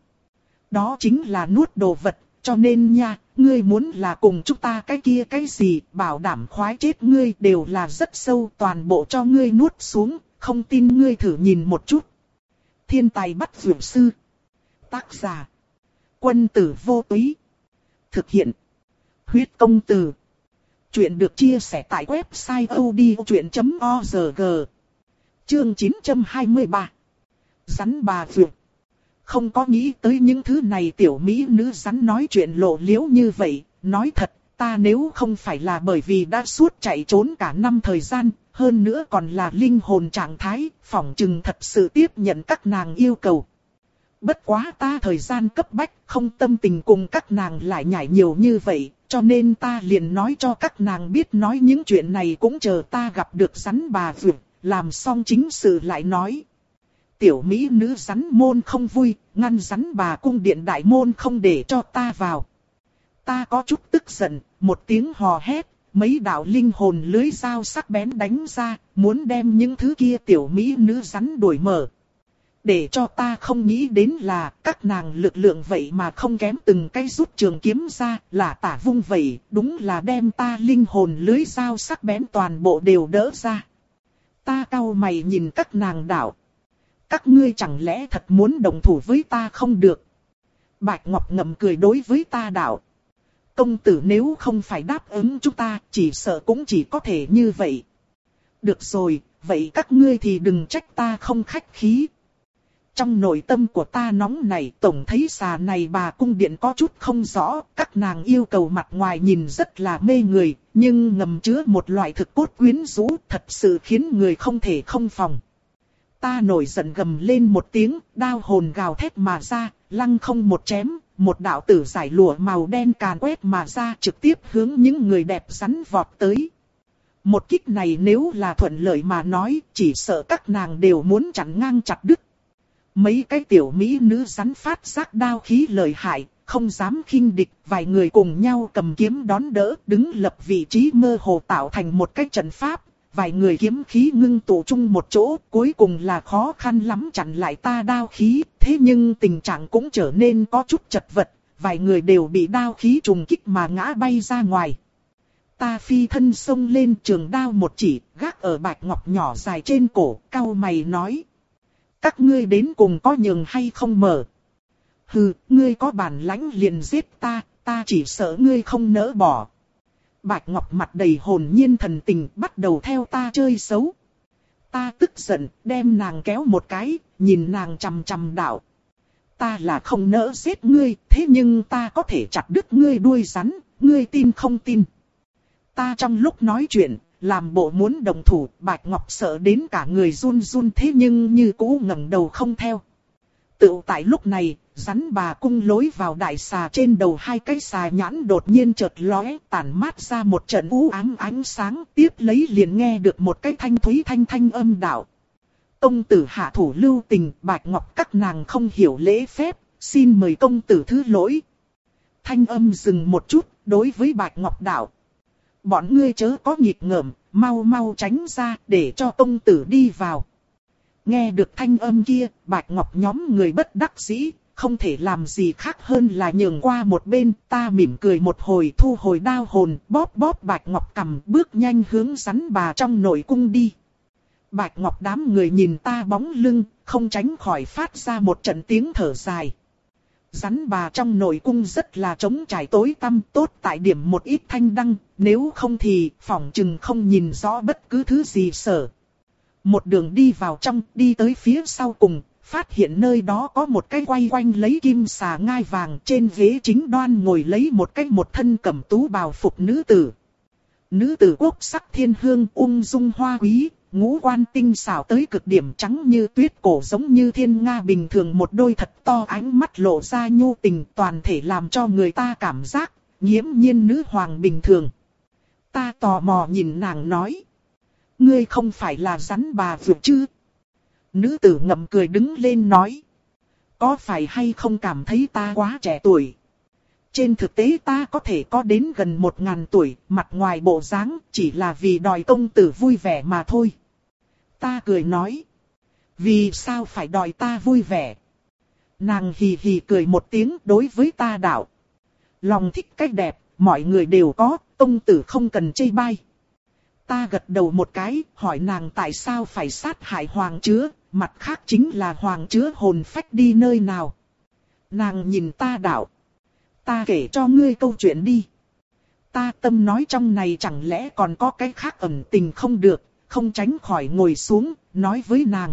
Đó chính là nuốt đồ vật, cho nên nha, ngươi muốn là cùng chúng ta cái kia cái gì, bảo đảm khoái chết ngươi đều là rất sâu, toàn bộ cho ngươi nuốt xuống. Không tin ngươi thử nhìn một chút. Thiên tài bắt vượt sư. Tác giả. Quân tử vô túy. Thực hiện. Huyết công từ. Chuyện được chia sẻ tại website odchuyện chấm org. Chương chín trăm hai mươi ba. Rắn bà vượt. Không có nghĩ tới những thứ này tiểu mỹ nữ rắn nói chuyện lộ liễu như vậy. Nói thật, ta nếu không phải là bởi vì đã suốt chạy trốn cả năm thời gian. Hơn nữa còn là linh hồn trạng thái, phỏng chừng thật sự tiếp nhận các nàng yêu cầu. Bất quá ta thời gian cấp bách, không tâm tình cùng các nàng lại nhảy nhiều như vậy, cho nên ta liền nói cho các nàng biết nói những chuyện này cũng chờ ta gặp được rắn bà vượt, làm xong chính sự lại nói. Tiểu mỹ nữ rắn môn không vui, ngăn rắn bà cung điện đại môn không để cho ta vào. Ta có chút tức giận, một tiếng hò hét. Mấy đạo linh hồn lưới dao sắc bén đánh ra, muốn đem những thứ kia tiểu mỹ nữ rắn đuổi mở. Để cho ta không nghĩ đến là các nàng lực lượng vậy mà không kém từng cái rút trường kiếm ra, là tả vung vậy, đúng là đem ta linh hồn lưới dao sắc bén toàn bộ đều đỡ ra. Ta cau mày nhìn các nàng đạo. Các ngươi chẳng lẽ thật muốn đồng thủ với ta không được? Bạch Ngọc ngậm cười đối với ta đạo. Công tử nếu không phải đáp ứng chúng ta, chỉ sợ cũng chỉ có thể như vậy. Được rồi, vậy các ngươi thì đừng trách ta không khách khí. Trong nội tâm của ta nóng này, tổng thấy xà này bà cung điện có chút không rõ, các nàng yêu cầu mặt ngoài nhìn rất là mê người, nhưng ngầm chứa một loại thực cốt quyến rũ, thật sự khiến người không thể không phòng. Ta nổi giận gầm lên một tiếng, đao hồn gào thét mà ra, lăng không một chém, một đạo tử giải lụa màu đen càn quét mà ra trực tiếp hướng những người đẹp rắn vọt tới. Một kích này nếu là thuận lợi mà nói, chỉ sợ các nàng đều muốn chặn ngang chặt đứt. Mấy cái tiểu mỹ nữ rắn phát giác đao khí lợi hại, không dám khinh địch, vài người cùng nhau cầm kiếm đón đỡ, đứng lập vị trí mơ hồ tạo thành một cái trận pháp. Vài người kiếm khí ngưng tụ chung một chỗ, cuối cùng là khó khăn lắm chặn lại ta đao khí, thế nhưng tình trạng cũng trở nên có chút chật vật, vài người đều bị đao khí trùng kích mà ngã bay ra ngoài. Ta phi thân xông lên trường đao một chỉ, gác ở Bạch Ngọc nhỏ dài trên cổ, cau mày nói. Các ngươi đến cùng có nhường hay không mở? Hừ, ngươi có bản lãnh liền giết ta, ta chỉ sợ ngươi không nỡ bỏ. Bạch Ngọc mặt đầy hồn nhiên thần tình bắt đầu theo ta chơi xấu. Ta tức giận, đem nàng kéo một cái, nhìn nàng chằm chằm đạo. Ta là không nỡ giết ngươi, thế nhưng ta có thể chặt đứt ngươi đuôi rắn, ngươi tin không tin. Ta trong lúc nói chuyện, làm bộ muốn đồng thủ, Bạch Ngọc sợ đến cả người run run thế nhưng như cũ ngẩng đầu không theo. Tự tại lúc này, rắn bà cung lối vào đại xà trên đầu hai cái xà nhãn đột nhiên chợt lóe, tản mát ra một trận u ám ánh sáng, tiếp lấy liền nghe được một cái thanh thúy thanh thanh âm đạo. Công tử hạ thủ lưu tình, Bạch Ngọc các nàng không hiểu lễ phép, xin mời công tử thứ lỗi. Thanh âm dừng một chút, đối với Bạch Ngọc đạo. Bọn ngươi chớ có nghịch ngợm, mau mau tránh ra, để cho công tử đi vào. Nghe được thanh âm kia, Bạch Ngọc nhóm người bất đắc dĩ, không thể làm gì khác hơn là nhường qua một bên. Ta mỉm cười một hồi thu hồi đao hồn, bóp bóp Bạch Ngọc cầm bước nhanh hướng rắn bà trong nội cung đi. Bạch Ngọc đám người nhìn ta bóng lưng, không tránh khỏi phát ra một trận tiếng thở dài. Rắn bà trong nội cung rất là trống trải tối tăm, tốt tại điểm một ít thanh đăng, nếu không thì phỏng chừng không nhìn rõ bất cứ thứ gì sở. Một đường đi vào trong, đi tới phía sau cùng, phát hiện nơi đó có một cái quay quanh lấy kim xà ngai vàng, trên ghế chính đoan ngồi lấy một cái một thân cẩm tú bào phục nữ tử. Nữ tử quốc sắc thiên hương, ung dung hoa quý, ngũ quan tinh xảo tới cực điểm, trắng như tuyết, cổ giống như thiên nga bình thường, một đôi thật to ánh mắt lộ ra nhu tình, toàn thể làm cho người ta cảm giác nghiễm nhiên nữ hoàng bình thường. Ta tò mò nhìn nàng nói. Ngươi không phải là rắn bà vượt chứ? Nữ tử ngậm cười đứng lên nói. Có phải hay không cảm thấy ta quá trẻ tuổi? Trên thực tế ta có thể có đến gần một ngàn tuổi, mặt ngoài bộ dáng chỉ là vì đòi công tử vui vẻ mà thôi. Ta cười nói. Vì sao phải đòi ta vui vẻ? Nàng hì hì cười một tiếng đối với ta đạo. Lòng thích cách đẹp, mọi người đều có, công tử không cần chê bai. Ta gật đầu một cái, hỏi nàng tại sao phải sát hại hoàng chứa, mặt khác chính là hoàng chứa hồn phách đi nơi nào. Nàng nhìn ta đạo. Ta kể cho ngươi câu chuyện đi. Ta tâm nói trong này chẳng lẽ còn có cái khác ẩn tình không được, không tránh khỏi ngồi xuống, nói với nàng.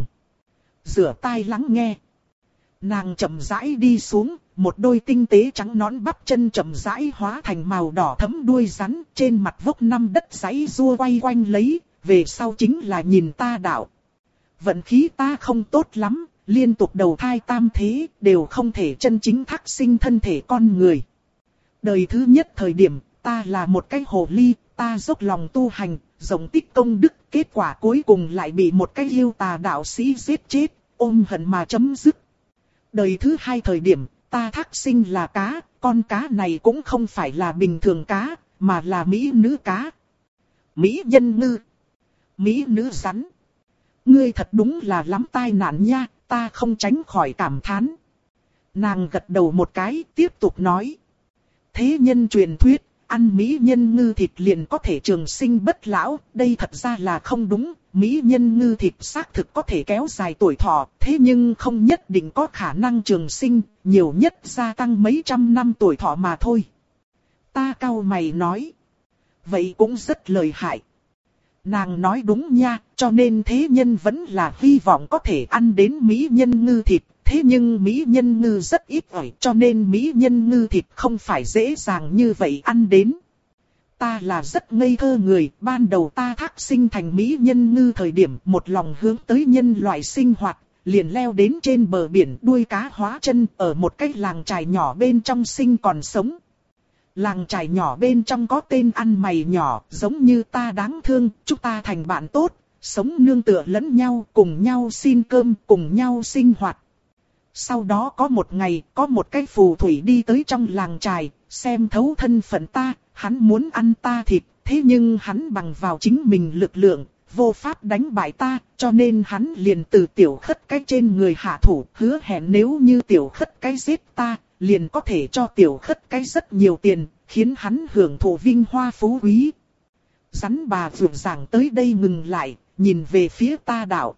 Rửa tai lắng nghe. Nàng chậm rãi đi xuống, một đôi tinh tế trắng nõn bắp chân chậm rãi hóa thành màu đỏ thẫm đuôi rắn, trên mặt vốc năm đất giấy rua quay quanh lấy, về sau chính là nhìn ta đạo. Vận khí ta không tốt lắm, liên tục đầu thai tam thế, đều không thể chân chính thác sinh thân thể con người. Đời thứ nhất thời điểm, ta là một cái hồ ly, ta dốc lòng tu hành, rộng tích công đức, kết quả cuối cùng lại bị một cái yêu tà đạo sĩ giết chết, ôm hận mà chấm dứt. Đời thứ hai thời điểm, ta thác sinh là cá, con cá này cũng không phải là bình thường cá, mà là mỹ nữ cá. Mỹ nhân ngư, mỹ nữ rắn. Ngươi thật đúng là lắm tai nạn nha, ta không tránh khỏi cảm thán. Nàng gật đầu một cái, tiếp tục nói. Thế nhân truyền thuyết, ăn mỹ nhân ngư thịt liền có thể trường sinh bất lão, đây thật ra là không đúng. Mỹ nhân ngư thịt xác thực có thể kéo dài tuổi thọ, thế nhưng không nhất định có khả năng trường sinh, nhiều nhất gia tăng mấy trăm năm tuổi thọ mà thôi. Ta cau mày nói. Vậy cũng rất lợi hại. Nàng nói đúng nha, cho nên thế nhân vẫn là hy vọng có thể ăn đến mỹ nhân ngư thịt. Thế nhưng mỹ nhân ngư rất ít ỏi, cho nên mỹ nhân ngư thịt không phải dễ dàng như vậy ăn đến. Ta là rất ngây thơ người, ban đầu ta thác sinh thành mỹ nhân ngư thời điểm một lòng hướng tới nhân loại sinh hoạt, liền leo đến trên bờ biển đuôi cá hóa chân ở một cái làng chài nhỏ bên trong sinh còn sống. Làng chài nhỏ bên trong có tên ăn mày nhỏ, giống như ta đáng thương, chúng ta thành bạn tốt, sống nương tựa lẫn nhau, cùng nhau xin cơm, cùng nhau sinh hoạt. Sau đó có một ngày, có một cái phù thủy đi tới trong làng chài, xem thấu thân phận ta, hắn muốn ăn ta thịt, thế nhưng hắn bằng vào chính mình lực lượng, vô pháp đánh bại ta, cho nên hắn liền từ tiểu khất cái trên người hạ thủ, hứa hẹn nếu như tiểu khất cái giết ta, liền có thể cho tiểu khất cái rất nhiều tiền, khiến hắn hưởng thụ vinh hoa phú quý. Rắn bà vượt giảng tới đây ngừng lại, nhìn về phía ta đạo.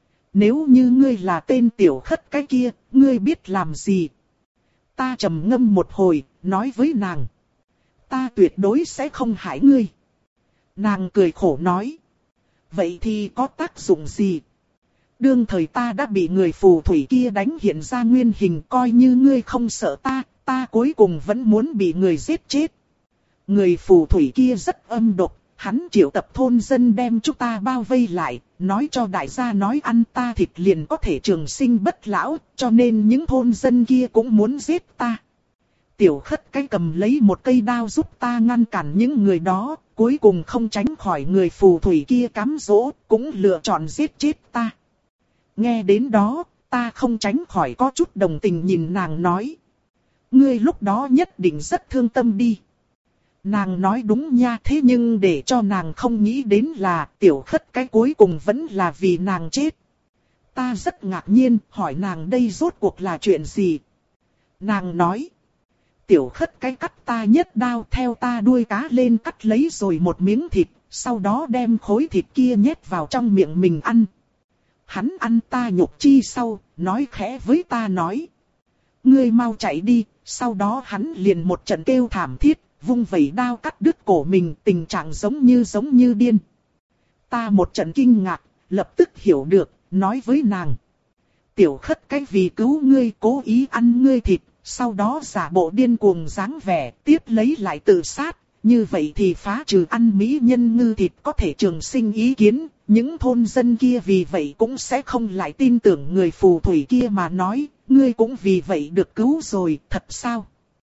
Nếu như ngươi là tên tiểu khất cái kia, ngươi biết làm gì? Ta trầm ngâm một hồi, nói với nàng. Ta tuyệt đối sẽ không hại ngươi. Nàng cười khổ nói. Vậy thì có tác dụng gì? Đương thời ta đã bị người phù thủy kia đánh hiện ra nguyên hình, coi như ngươi không sợ ta, ta cuối cùng vẫn muốn bị người giết chết. Người phù thủy kia rất âm độc, hắn triệu tập thôn dân đem chúng ta bao vây lại, nói cho đại gia nói ăn ta thịt liền có thể trường sinh bất lão, cho nên những thôn dân kia cũng muốn giết ta. Tiểu khất cái cầm lấy một cây đao giúp ta ngăn cản những người đó, cuối cùng không tránh khỏi người phù thủy kia cám dỗ, cũng lựa chọn giết chết ta. Nghe đến đó, ta không tránh khỏi có chút đồng tình nhìn nàng nói. Ngươi lúc đó nhất định rất thương tâm đi. Nàng nói đúng nha, thế nhưng để cho nàng không nghĩ đến là tiểu khất cái cuối cùng vẫn là vì nàng chết. Ta rất ngạc nhiên, hỏi nàng đây rốt cuộc là chuyện gì. Nàng nói. Tiểu khất cái cắt ta nhất đao theo ta đuôi cá lên cắt lấy rồi một miếng thịt, sau đó đem khối thịt kia nhét vào trong miệng mình ăn. Hắn ăn ta nhục chi sau, nói khẽ với ta nói. Ngươi mau chạy đi, sau đó hắn liền một trận kêu thảm thiết, vung vẩy đao cắt đứt cổ mình, tình trạng giống như giống như điên. Ta một trận kinh ngạc, lập tức hiểu được, nói với nàng. Tiểu khất cái vì cứu ngươi cố ý ăn ngươi thịt, sau đó giả bộ điên cuồng dáng vẻ, tiếp lấy lại tự sát. Như vậy thì phá trừ ăn mỹ nhân ngư thịt có thể trường sinh ý kiến, những thôn dân kia vì vậy cũng sẽ không lại tin tưởng người phù thủy kia mà nói, ngươi cũng vì vậy được cứu rồi, thật sao?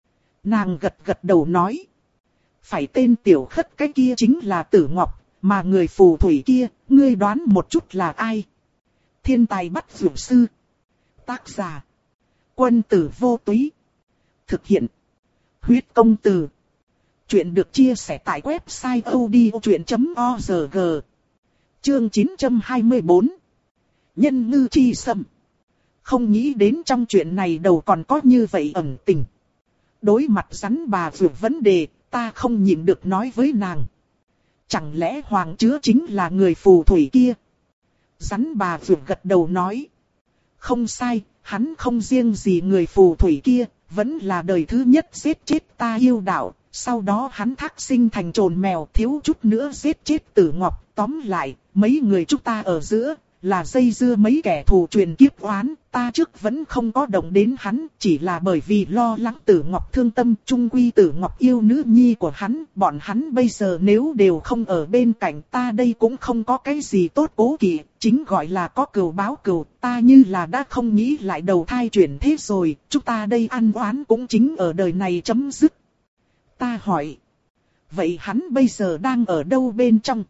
Nàng gật gật đầu nói. Phải tên tiểu khất cái kia chính là Tử Ngọc, mà người phù thủy kia, ngươi đoán một chút là ai? Thiên tài bắt dược sư. Tác giả. Quân tử vô túy. Thực hiện. Huyết công từ. Chuyện được chia sẻ tại website odchuyện chấm org. Chương chín trăm hai mươi tư. Nhân ngư chi sâm. Không nghĩ đến trong chuyện này đầu còn có như vậy ẩn tình. Đối mặt rắn bà vượt vấn đề, ta không nhịn được nói với nàng. Chẳng lẽ Hoàng Chứa chính là người phù thủy kia? Rắn bà vượt gật đầu nói. Không sai, hắn không riêng gì người phù thủy kia, vẫn là đời thứ nhất giết chết ta yêu đạo. Sau đó hắn thác sinh thành trồn mèo, thiếu chút nữa giết chết Tử Ngọc. Tóm lại, mấy người chúng ta ở giữa, là dây dưa mấy kẻ thù truyền kiếp oán. Ta trước vẫn không có động đến hắn, chỉ là bởi vì lo lắng Tử Ngọc thương tâm. Trung quy Tử Ngọc yêu nữ nhi của hắn, bọn hắn bây giờ nếu đều không ở bên cạnh ta đây cũng không có cái gì tốt cố kỵ. Chính gọi là có cừu báo cừu, ta như là đã không nghĩ lại đầu thai chuyển thế rồi. Chúng ta đây ăn oán cũng chính ở đời này chấm dứt. Ta hỏi. Vậy hắn bây giờ đang ở đâu bên trong?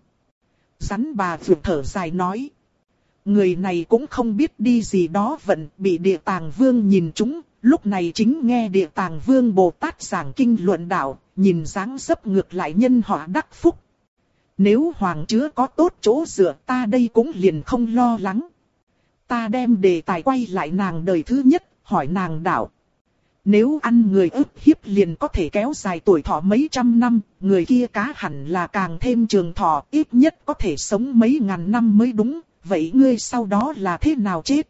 Rắn bà vượt thở dài nói. Người này cũng không biết đi gì đó vẫn bị Địa Tàng Vương nhìn trúng. Lúc này chính nghe Địa Tàng Vương Bồ Tát giảng kinh luận đạo, nhìn dáng dấp ngược lại nhân họa đắc phúc. Nếu Hoàng Chứa có tốt chỗ dựa ta đây cũng liền không lo lắng. Ta đem đề tài quay lại nàng đời thứ nhất, hỏi nàng đạo. Nếu ăn người ức hiếp liền có thể kéo dài tuổi thọ mấy trăm năm, người kia cá hẳn là càng thêm trường thọ, ít nhất có thể sống mấy ngàn năm mới đúng, vậy ngươi sau đó là thế nào chết?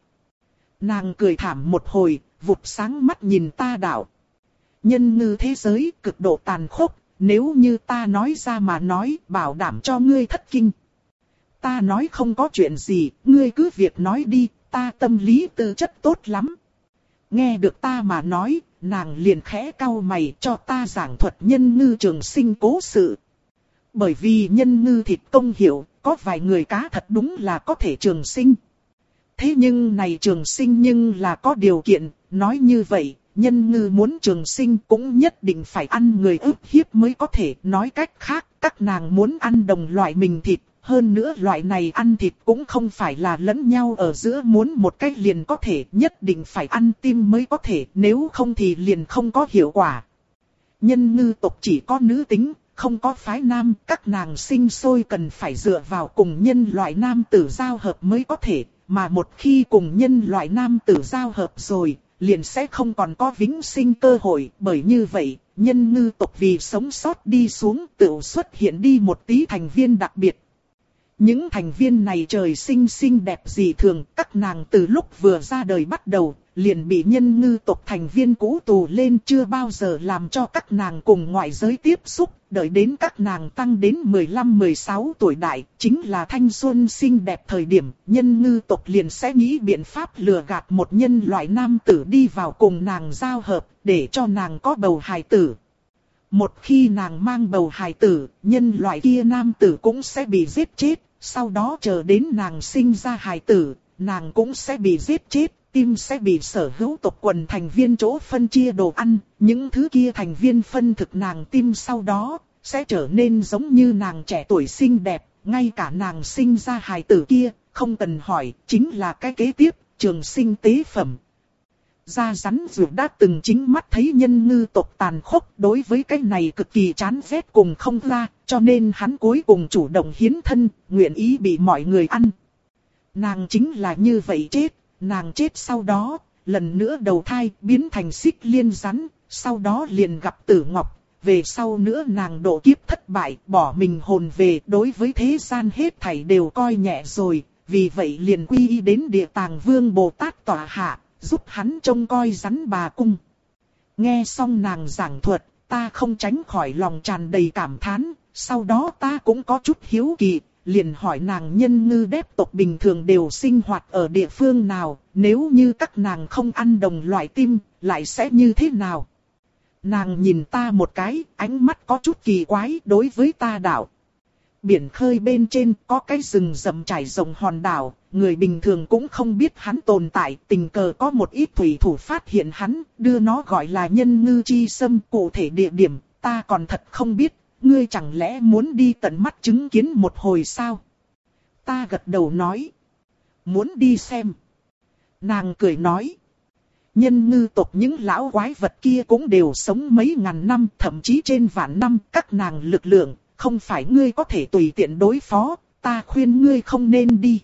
Nàng cười thảm một hồi, vụt sáng mắt nhìn ta đạo. Nhân ngư thế giới cực độ tàn khốc, nếu như ta nói ra mà nói, bảo đảm cho ngươi thất kinh. Ta nói không có chuyện gì, ngươi cứ việc nói đi, ta tâm lý tư chất tốt lắm. Nghe được ta mà nói, nàng liền khẽ cau mày cho ta giảng thuật nhân ngư trường sinh cố sự. Bởi vì nhân ngư thịt công hiệu, có vài người cá thật đúng là có thể trường sinh. Thế nhưng này trường sinh nhưng là có điều kiện, nói như vậy, nhân ngư muốn trường sinh cũng nhất định phải ăn người ức hiếp mới có thể. Nói cách khác, các nàng muốn ăn đồng loại mình thịt. Hơn nữa loại này ăn thịt cũng không phải là lẫn nhau ở giữa muốn một cách liền có thể, nhất định phải ăn tim mới có thể, nếu không thì liền không có hiệu quả. Nhân ngư tộc chỉ có nữ tính, không có phái nam, các nàng sinh sôi cần phải dựa vào cùng nhân loại nam tử giao hợp mới có thể, mà một khi cùng nhân loại nam tử giao hợp rồi, liền sẽ không còn có vĩnh sinh cơ hội, bởi như vậy, nhân ngư tộc vì sống sót đi xuống tự xuất hiện đi một tí thành viên đặc biệt. Những thành viên này trời sinh xinh đẹp dị thường, các nàng từ lúc vừa ra đời bắt đầu, liền bị nhân ngư tộc thành viên cũ tù lên, chưa bao giờ làm cho các nàng cùng ngoại giới tiếp xúc, đợi đến các nàng tăng đến mười lăm mười sáu tuổi đại, chính là thanh xuân xinh đẹp thời điểm, nhân ngư tộc liền sẽ nghĩ biện pháp lừa gạt một nhân loại nam tử đi vào cùng nàng giao hợp, để cho nàng có bầu hài tử. Một khi nàng mang bầu hài tử, nhân loại kia nam tử cũng sẽ bị giết chết. Sau đó chờ đến nàng sinh ra hài tử, nàng cũng sẽ bị giết chết, tim sẽ bị sở hữu tộc quần thành viên chỗ phân chia đồ ăn, những thứ kia thành viên phân thực nàng tim sau đó, sẽ trở nên giống như nàng trẻ tuổi xinh đẹp, ngay cả nàng sinh ra hài tử kia, không cần hỏi, chính là cái kế tiếp, trường sinh tế phẩm. Gia rắn dù đã từng chính mắt thấy nhân ngư tộc tàn khốc, đối với cái này cực kỳ chán ghét cùng không ra, cho nên hắn cuối cùng chủ động hiến thân, nguyện ý bị mọi người ăn. Nàng chính là như vậy chết, nàng chết sau đó, lần nữa đầu thai biến thành xích liên rắn, sau đó liền gặp Tử Ngọc, về sau nữa nàng độ kiếp thất bại, bỏ mình hồn về, đối với thế gian hết thảy đều coi nhẹ rồi, vì vậy liền quy y đến Địa Tàng Vương Bồ Tát tọa hạ, giúp hắn trông coi rắn bà cung. Nghe xong nàng giảng thuật, ta không tránh khỏi lòng tràn đầy cảm thán, sau đó ta cũng có chút hiếu kỳ, liền hỏi nàng nhân ngư đép tộc bình thường đều sinh hoạt ở địa phương nào, nếu như các nàng không ăn đồng loại tim, lại sẽ như thế nào? Nàng nhìn ta một cái, ánh mắt có chút kỳ quái đối với ta đạo. Biển khơi bên trên có cái rừng rậm trải rộng hòn đảo, người bình thường cũng không biết hắn tồn tại, tình cờ có một ít thủy thủ phát hiện hắn, đưa nó gọi là nhân ngư chi sâm, cụ thể địa điểm, ta còn thật không biết, ngươi chẳng lẽ muốn đi tận mắt chứng kiến một hồi sao? Ta gật đầu nói, muốn đi xem. Nàng cười nói, nhân ngư tộc những lão quái vật kia cũng đều sống mấy ngàn năm, thậm chí trên vạn năm, các nàng lực lượng, không phải ngươi có thể tùy tiện đối phó, ta khuyên ngươi không nên đi.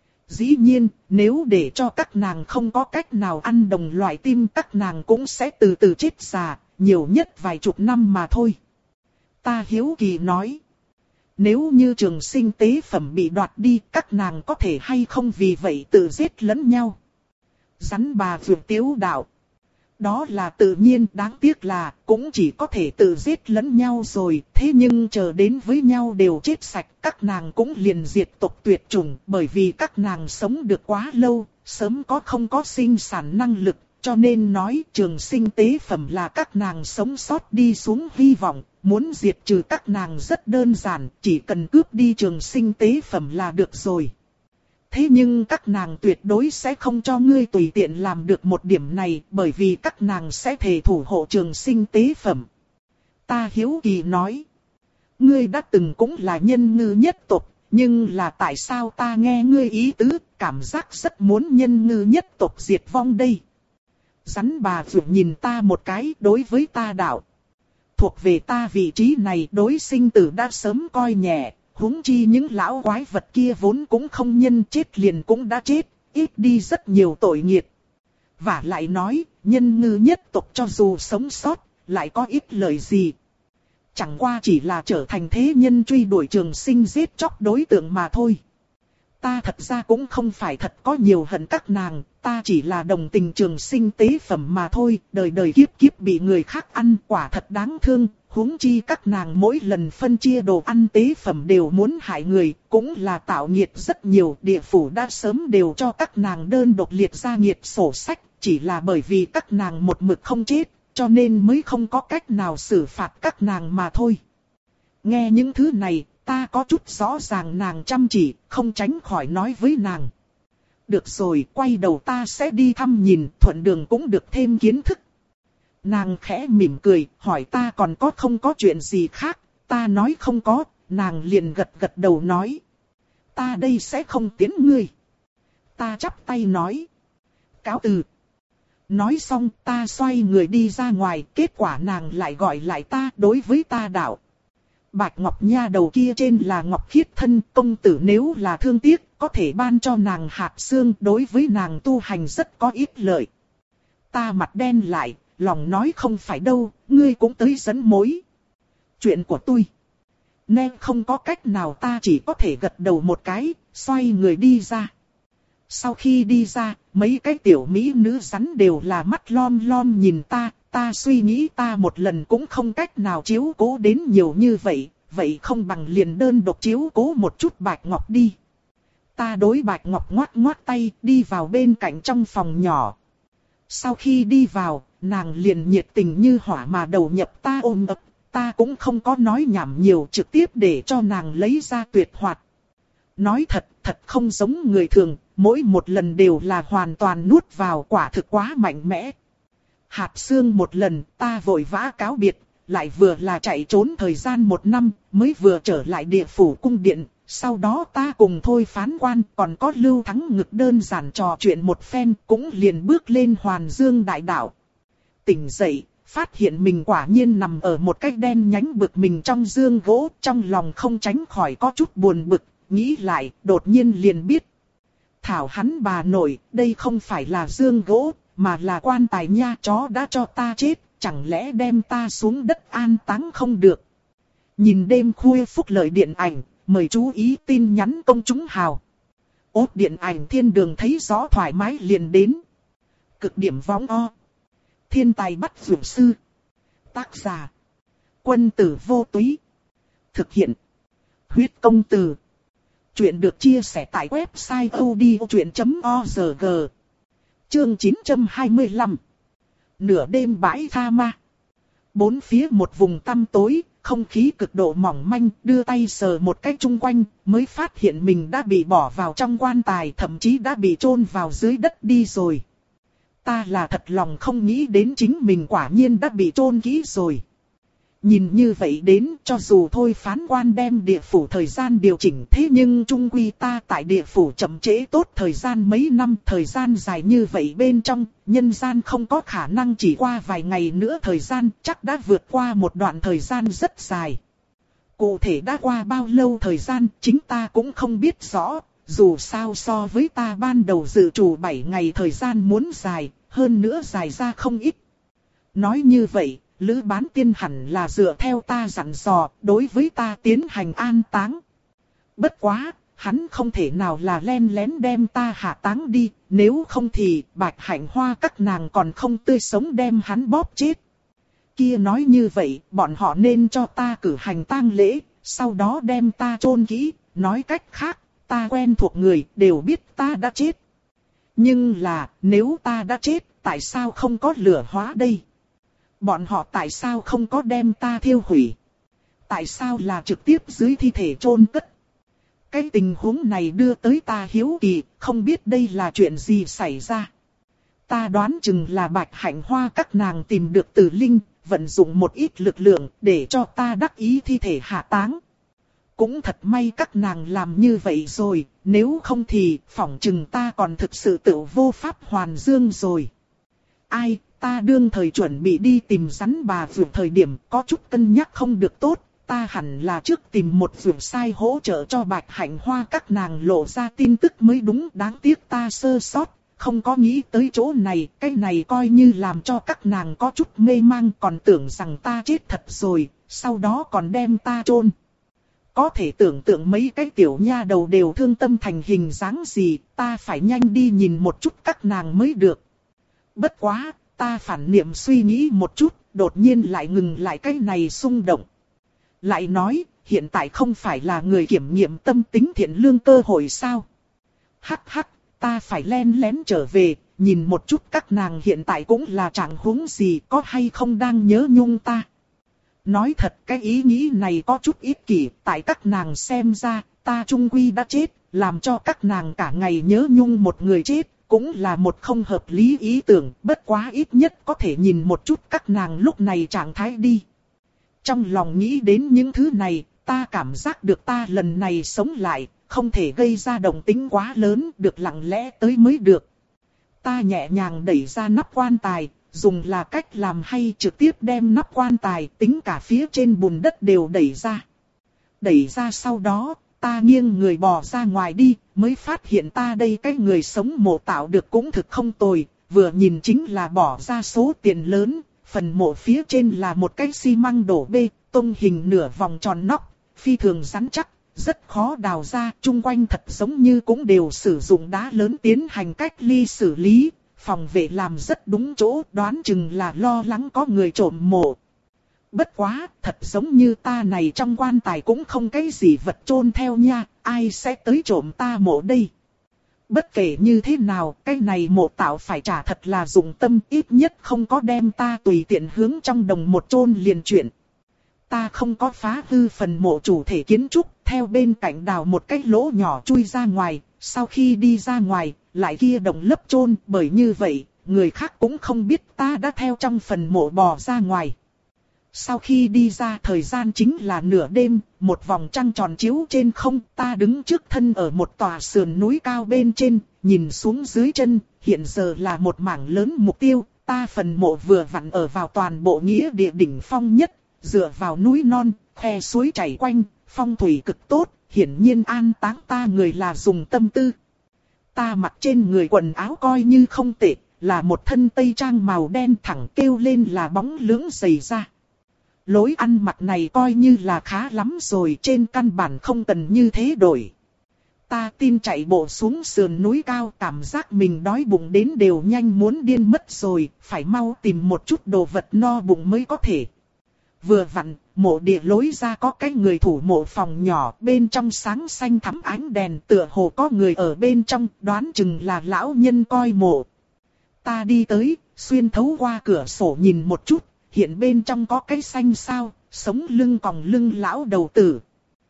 Dĩ nhiên, nếu để cho các nàng không có cách nào ăn đồng loại tim, các nàng cũng sẽ từ từ chết già, nhiều nhất vài chục năm mà thôi. Ta hiếu kỳ nói, nếu như trường sinh tế phẩm bị đoạt đi, các nàng có thể hay không vì vậy tự giết lẫn nhau? Rắn bà vượt tiếu đạo. Đó là tự nhiên, đáng tiếc là cũng chỉ có thể tự giết lẫn nhau rồi, thế nhưng chờ đến với nhau đều chết sạch, các nàng cũng liền diệt tộc tuyệt chủng, bởi vì các nàng sống được quá lâu, sớm có không có sinh sản năng lực, cho nên nói trường sinh tế phẩm là các nàng sống sót đi xuống hy vọng, muốn diệt trừ các nàng rất đơn giản, chỉ cần cướp đi trường sinh tế phẩm là được rồi. Thế nhưng các nàng tuyệt đối sẽ không cho ngươi tùy tiện làm được một điểm này, bởi vì các nàng sẽ thề thủ hộ trường sinh tế phẩm. Ta hiếu kỳ nói, ngươi đã từng cũng là nhân ngư nhất tộc, nhưng là tại sao ta nghe ngươi ý tứ, cảm giác rất muốn nhân ngư nhất tộc diệt vong đây? Rắn bà vượt nhìn ta một cái, đối với ta đạo. Thuộc về ta vị trí này đối sinh tử đã sớm coi nhẹ. Huống chi những lão quái vật kia vốn cũng không nhân chết liền cũng đã chết, ít đi rất nhiều tội nghiệt. Và lại nói, nhân ngư nhất tộc cho dù sống sót, lại có ít lợi gì. Chẳng qua chỉ là trở thành thế nhân truy đuổi Trường Sinh giết chóc đối tượng mà thôi. Ta thật ra cũng không phải thật có nhiều hận các nàng, ta chỉ là đồng tình Trường Sinh tế phẩm mà thôi, đời đời kiếp kiếp bị người khác ăn quả thật đáng thương, huống chi các nàng mỗi lần phân chia đồ ăn tế phẩm đều muốn hại người, cũng là tạo nghiệt rất nhiều, địa phủ đã sớm đều cho các nàng đơn độc liệt ra nghiệt sổ sách, chỉ là bởi vì các nàng một mực không chết, cho nên mới không có cách nào xử phạt các nàng mà thôi. Nghe những thứ này, ta có chút rõ ràng nàng chăm chỉ, không tránh khỏi nói với nàng. Được rồi, quay đầu ta sẽ đi thăm nhìn, thuận đường cũng được thêm kiến thức. Nàng khẽ mỉm cười, hỏi ta còn có không có chuyện gì khác, ta nói không có, nàng liền gật gật đầu nói. Ta đây sẽ không tiến ngươi. Ta chắp tay nói. Cáo từ. Nói xong ta xoay người đi ra ngoài, kết quả nàng lại gọi lại ta đối với ta đạo. Bạch Ngọc nha đầu kia trên là Ngọc Khiết thân, công tử nếu là thương tiếc, có thể ban cho nàng hạt xương, đối với nàng tu hành rất có ích lợi. Ta mặt đen lại, lòng nói không phải đâu, ngươi cũng tới dẫn mối. Chuyện của tôi. Nên không có cách nào, ta chỉ có thể gật đầu một cái, xoay người đi ra. Sau khi đi ra, mấy cái tiểu mỹ nữ rắn đều là mắt lom lom nhìn ta, ta suy nghĩ ta một lần cũng không cách nào chiếu cố đến nhiều như vậy, vậy không bằng liền đơn độc chiếu cố một chút Bạch Ngọc đi. Ta đối Bạch Ngọc ngoát ngoát tay, đi vào bên cạnh trong phòng nhỏ. Sau khi đi vào, nàng liền nhiệt tình như hỏa mà đầu nhập ta ôm ấp, ta cũng không có nói nhảm nhiều, trực tiếp để cho nàng lấy ra tuyệt hoạt. Nói thật, thật không giống người thường, mỗi một lần đều là hoàn toàn nuốt vào, quả thực quá mạnh mẽ. Hạt xương một lần, ta vội vã cáo biệt, lại vừa là chạy trốn thời gian một năm, mới vừa trở lại địa phủ cung điện. Sau đó ta cùng Thôi Phán Quan còn có Lưu Thắng Ngực đơn giản trò chuyện một phen, cũng liền bước lên Hoàn Dương đại đạo. Tỉnh dậy, phát hiện mình quả nhiên nằm ở một cái đen nhánh bực mình trong dương gỗ, trong lòng không tránh khỏi có chút buồn bực, nghĩ lại, đột nhiên liền biết. Thảo hắn bà nội, đây không phải là dương gỗ, mà là quan tài nha, chó đã cho ta chết, chẳng lẽ đem ta xuống đất an táng không được. Nhìn đêm khuya phúc lợi điện ảnh, mời chú ý tin nhắn công chúng hào. Ốt điện ảnh thiên đường thấy rõ thoải mái liền đến. Cực điểm võng o. Thiên tài bắt dược sư. Tác giả. Quân tử vô túy. Thực hiện. Huyết công từ. Chuyện được chia sẻ tại website odchuyện chấm org. Chương chín trăm hai mươi lăm. Nửa đêm bãi tha ma. Bốn phía một vùng tăm tối, không khí cực độ mỏng manh, đưa tay sờ một cách chung quanh, mới phát hiện mình đã bị bỏ vào trong quan tài, thậm chí đã bị chôn vào dưới đất đi rồi. Ta là thật lòng không nghĩ đến chính mình quả nhiên đã bị chôn kỹ rồi. Nhìn như vậy đến, cho dù Thôi Phán Quan đem địa phủ thời gian điều chỉnh, thế nhưng chung quy ta tại địa phủ chậm trễ tốt thời gian mấy năm, thời gian dài như vậy bên trong, nhân gian không có khả năng chỉ qua vài ngày nữa thời gian, chắc đã vượt qua một đoạn thời gian rất dài. Cụ thể đã qua bao lâu thời gian, chính ta cũng không biết rõ, dù sao so với ta ban đầu dự trù bảy ngày thời gian muốn dài, hơn nữa dài ra không ít. Nói như vậy, Lữ Bán Tiên hẳn là dựa theo ta dặn dò, đối với ta tiến hành an táng. Bất quá, hắn không thể nào là len lén đem ta hạ táng đi, nếu không thì Bạch Hạnh Hoa các nàng còn không tươi sống đem hắn bóp chết. Kia nói như vậy, bọn họ nên cho ta cử hành tang lễ, sau đó đem ta chôn kỹ, nói cách khác, ta quen thuộc người đều biết ta đã chết. Nhưng là, nếu ta đã chết, tại sao không có lửa hóa đây? Bọn họ tại sao không có đem ta thiêu hủy? Tại sao là trực tiếp dưới thi thể chôn cất? Cái tình huống này đưa tới ta hiếu kỳ, không biết đây là chuyện gì xảy ra. Ta đoán chừng là Bạch Hạnh Hoa các nàng tìm được Tử Linh, vận dụng một ít lực lượng để cho ta đắc ý thi thể hạ táng. Cũng thật may các nàng làm như vậy rồi, nếu không thì phỏng chừng ta còn thực sự tự vô pháp hoàn dương rồi. Ai, ta đương thời chuẩn bị đi tìm rắn bà vượt thời điểm có chút cân nhắc không được tốt, ta hẳn là trước tìm một vườn sai hỗ trợ cho Bạch Hạnh Hoa các nàng lộ ra tin tức mới đúng, đáng tiếc ta sơ sót, không có nghĩ tới chỗ này, cái này coi như làm cho các nàng có chút mê mang, còn tưởng rằng ta chết thật rồi, sau đó còn đem ta chôn. Có thể tưởng tượng mấy cái tiểu nha đầu đều thương tâm thành hình dáng gì, ta phải nhanh đi nhìn một chút các nàng mới được. Bất quá, ta phản niệm suy nghĩ một chút, đột nhiên lại ngừng lại cái này xung động. Lại nói, hiện tại không phải là người kiểm nghiệm tâm tính thiện lương cơ hội sao? Hắc hắc, ta phải len lén trở về, nhìn một chút các nàng hiện tại cũng là trạng huống gì, có hay không đang nhớ nhung ta. Nói thật, cái ý nghĩ này có chút ích kỷ, tại các nàng xem ra, ta trung quy đã chết, làm cho các nàng cả ngày nhớ nhung một người chết, cũng là một không hợp lý ý tưởng, bất quá ít nhất có thể nhìn một chút các nàng lúc này trạng thái đi. Trong lòng nghĩ đến những thứ này, ta cảm giác được ta lần này sống lại, không thể gây ra động tĩnh quá lớn, được lặng lẽ tới mới được. Ta nhẹ nhàng đẩy ra nắp quan tài, dùng là cách làm hay trực tiếp đem nắp quan tài tính cả phía trên bùn đất đều đẩy ra. Đẩy ra sau đó, ta nghiêng người bò ra ngoài đi, mới phát hiện ta đây cái người sống mộ tạo được cũng thực không tồi, vừa nhìn chính là bỏ ra số tiền lớn, phần mộ phía trên là một cái xi măng đổ bê, tông hình nửa vòng tròn nóc, phi thường rắn chắc, rất khó đào ra, chung quanh thật giống như cũng đều sử dụng đá lớn tiến hành cách ly xử lý, phòng vệ làm rất đúng chỗ, đoán chừng là lo lắng có người trộm mộ. Bất quá, thật giống như ta này trong quan tài cũng không cái gì vật chôn theo nha, ai sẽ tới trộm ta mộ đây. Bất kể như thế nào, cái này mộ tạo phải trả thật là dụng tâm, ít nhất không có đem ta tùy tiện hướng trong đồng một chôn liền chuyện. Ta không có phá hư phần mộ chủ thể kiến trúc, theo bên cạnh đào một cái lỗ nhỏ chui ra ngoài, sau khi đi ra ngoài, lại kia đồng lấp chôn, bởi như vậy, người khác cũng không biết ta đã theo trong phần mộ bò ra ngoài. Sau khi đi ra thời gian chính là nửa đêm, một vòng trăng tròn chiếu trên không, ta đứng trước thân ở một tòa sườn núi cao bên trên, nhìn xuống dưới chân, hiện giờ là một mảng lớn mục tiêu, ta phần mộ vừa vặn ở vào toàn bộ nghĩa địa đỉnh phong nhất, dựa vào núi non, khe suối chảy quanh, phong thủy cực tốt, hiển nhiên an táng ta người là dùng tâm tư. Ta mặc trên người quần áo coi như không tệ, là một thân tây trang màu đen thẳng kêu lên là bóng lưỡng dày ra. Lối ăn mặc này coi như là khá lắm rồi, trên căn bản không cần như thế đổi. Ta tin chạy bộ xuống sườn núi cao, cảm giác mình đói bụng đến đều nhanh muốn điên mất rồi, phải mau tìm một chút đồ vật no bụng mới có thể. Vừa vặn, mộ địa lối ra có cái người thủ mộ phòng nhỏ, bên trong sáng xanh thắm ánh đèn, tựa hồ có người ở bên trong, đoán chừng là lão nhân coi mộ. Ta đi tới, xuyên thấu qua cửa sổ nhìn một chút, hiện bên trong có cái xanh sao, sống lưng còng lưng lão đầu tử.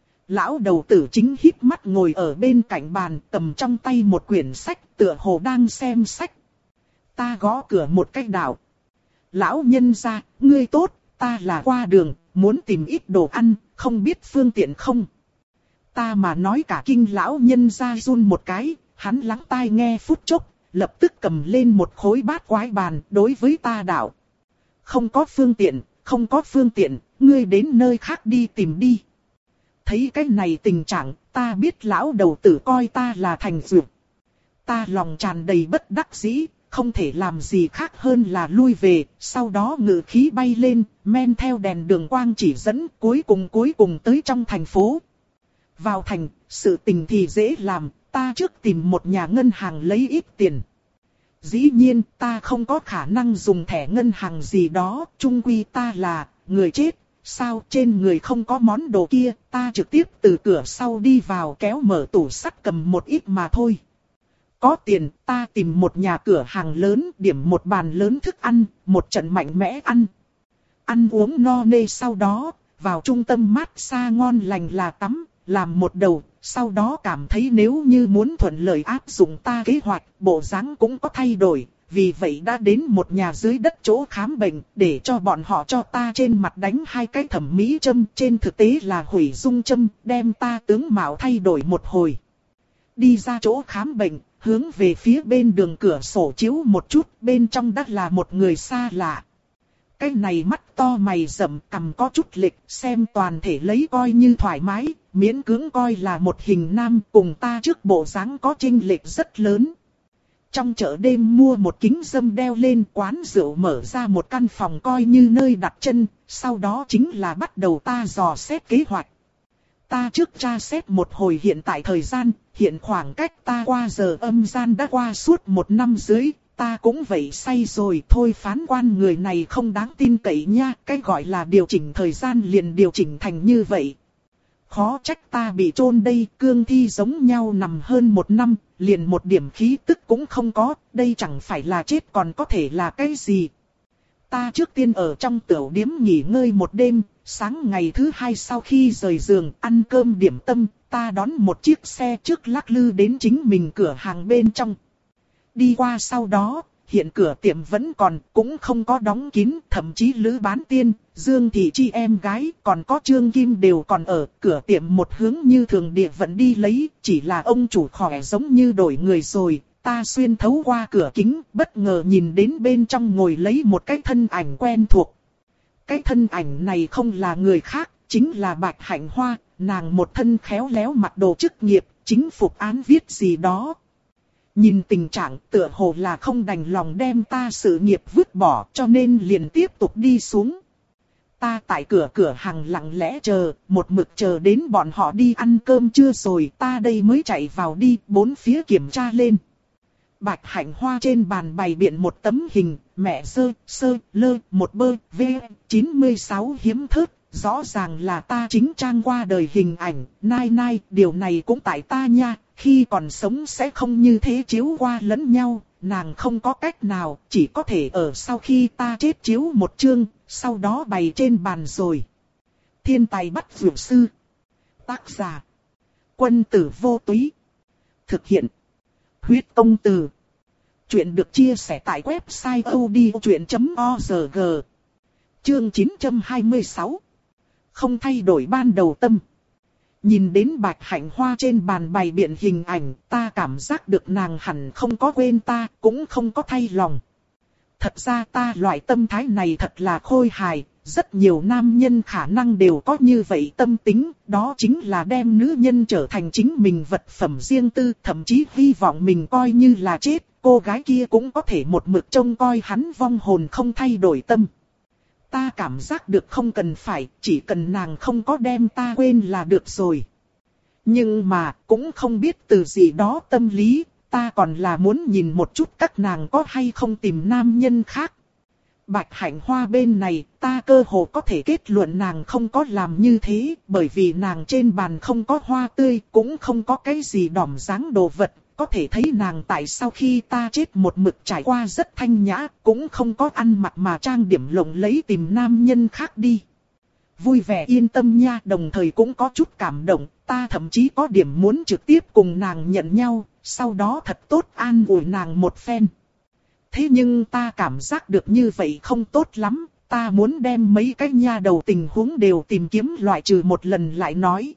Lão đầu tử chính híp mắt ngồi ở bên cạnh bàn, cầm trong tay một quyển sách, tựa hồ đang xem sách. Ta gõ cửa một cái đạo. Lão nhân gia, ngươi tốt, ta là qua đường, muốn tìm ít đồ ăn, không biết phương tiện không. Ta mà nói cả kinh lão nhân gia run một cái, hắn lắng tai nghe phút chốc, lập tức cầm lên một khối bát quái bàn, đối với ta đạo. Không có phương tiện, không có phương tiện, ngươi đến nơi khác đi tìm đi. Thấy cái này tình trạng, ta biết lão đầu tử coi ta là thành dược. Ta lòng tràn đầy bất đắc dĩ, không thể làm gì khác hơn là lui về, sau đó ngự khí bay lên, men theo đèn đường quang chỉ dẫn, cuối cùng cuối cùng tới trong thành phố. Vào thành, sự tình thì dễ làm, ta trước tìm một nhà ngân hàng lấy ít tiền. Dĩ nhiên, ta không có khả năng dùng thẻ ngân hàng gì đó, chung quy ta là người chết. Sao trên người không có món đồ kia, ta trực tiếp từ cửa sau đi vào kéo mở tủ sắt cầm một ít mà thôi. Có tiền, ta tìm một nhà cửa hàng lớn, điểm một bàn lớn thức ăn, một trận mạnh mẽ ăn. Ăn uống no nê sau đó, vào trung tâm massage ngon lành là tắm, làm một đầu, sau đó cảm thấy nếu như muốn thuận lợi áp dụng ta kế hoạch, bộ dáng cũng có thay đổi. Vì vậy đã đến một nhà dưới đất chỗ khám bệnh, để cho bọn họ cho ta trên mặt đánh hai cái thẩm mỹ châm, trên thực tế là hủy dung châm, đem ta tướng mạo thay đổi một hồi. Đi ra chỗ khám bệnh, hướng về phía bên đường cửa sổ chiếu một chút, bên trong đã là một người xa lạ. cái này mắt to mày rậm, cằm có chút lệch, xem toàn thể lấy coi như thoải mái, miễn cưỡng coi là một hình nam, cùng ta trước bộ dáng có chênh lệch rất lớn. Trong chợ đêm mua một kính râm đeo lên, quán rượu mở ra một căn phòng coi như nơi đặt chân, sau đó chính là bắt đầu ta dò xét kế hoạch. Ta trước tra xét một hồi hiện tại thời gian, hiện khoảng cách ta qua giờ âm gian đã qua suốt một năm dưới, ta cũng vậy say rồi thôi, phán quan người này không đáng tin cậy nha, cái gọi là điều chỉnh thời gian liền điều chỉnh thành như vậy. Khó trách ta bị chôn đây, cương thi giống nhau nằm hơn một năm, liền một điểm khí tức cũng không có, đây chẳng phải là chết còn có thể là cái gì. Ta trước tiên ở trong tiểu điếm nghỉ ngơi một đêm, sáng ngày thứ hai sau khi rời giường ăn cơm điểm tâm, ta đón một chiếc xe trước lắc lư đến chính mình cửa hàng bên trong. Đi qua sau đó, hiện cửa tiệm vẫn còn, cũng không có đóng kín, thậm chí Lữ Bán Tiên, Dương Thị Chi em gái, còn có Trương Kim đều còn ở, cửa tiệm một hướng như thường địa vẫn đi lấy, chỉ là ông chủ khỏe giống như đổi người rồi. Ta xuyên thấu qua cửa kính, bất ngờ nhìn đến bên trong ngồi lấy một cái thân ảnh quen thuộc. Cái thân ảnh này không là người khác, chính là Bạch Hạnh Hoa, nàng một thân khéo léo mặc đồ chức nghiệp, chính phục án viết gì đó. Nhìn tình trạng tựa hồ là không đành lòng đem ta sự nghiệp vứt bỏ, cho nên liền tiếp tục đi xuống. Ta tại cửa cửa hàng lặng lẽ chờ, một mực chờ đến bọn họ đi ăn cơm trưa rồi, ta đây mới chạy vào đi, bốn phía kiểm tra lên. Bạch Hạnh Hoa trên bàn bày biện một tấm hình, mẹ sơ, sơ, lơ, một bơ, v, chín mươi sáu hiếm thớt, rõ ràng là ta chính trang qua đời hình ảnh, nai nai, điều này cũng tại ta nha, khi còn sống sẽ không như thế chiếu qua lẫn nhau, nàng không có cách nào, chỉ có thể ở sau khi ta chết chiếu một chương, sau đó bày trên bàn rồi. Thiên tài bắt vượt sư. Tác giả. Quân tử vô túy. Thực hiện. Huyết Công Từ. Chuyện được chia sẻ tại website odchuyện chấm org. Chương chín trăm hai mươi sáu. Không thay đổi ban đầu tâm. Nhìn đến Bạch Hạnh Hoa trên bàn bày biện hình ảnh, ta cảm giác được nàng hẳn không có quên ta, cũng không có thay lòng. Thật ra ta loại tâm thái này thật là khôi hài, rất nhiều nam nhân khả năng đều có như vậy tâm tính, đó chính là đem nữ nhân trở thành chính mình vật phẩm riêng tư, thậm chí hy vọng mình coi như là chết, cô gái kia cũng có thể một mực trông coi hắn vong hồn không thay đổi tâm. Ta cảm giác được không cần phải, chỉ cần nàng không có đem ta quên là được rồi. Nhưng mà, cũng không biết từ gì đó tâm lý, ta còn là muốn nhìn một chút các nàng có hay không tìm nam nhân khác. Bạch Hạnh Hoa bên này, ta cơ hồ có thể kết luận nàng không có làm như thế, bởi vì nàng trên bàn không có hoa tươi, cũng không có cái gì đỏm dáng đồ vật. Có thể thấy nàng tại sau khi ta chết một mực trải qua rất thanh nhã, cũng không có ăn mặc mà trang điểm lộng lẫy tìm nam nhân khác đi. Vui vẻ yên tâm nha, đồng thời cũng có chút cảm động, ta thậm chí có điểm muốn trực tiếp cùng nàng nhận nhau, sau đó thật tốt an ủi nàng một phen. Thế nhưng ta cảm giác được như vậy không tốt lắm, ta muốn đem mấy cái nha đầu tình huống đều tìm kiếm loại trừ một lần lại nói.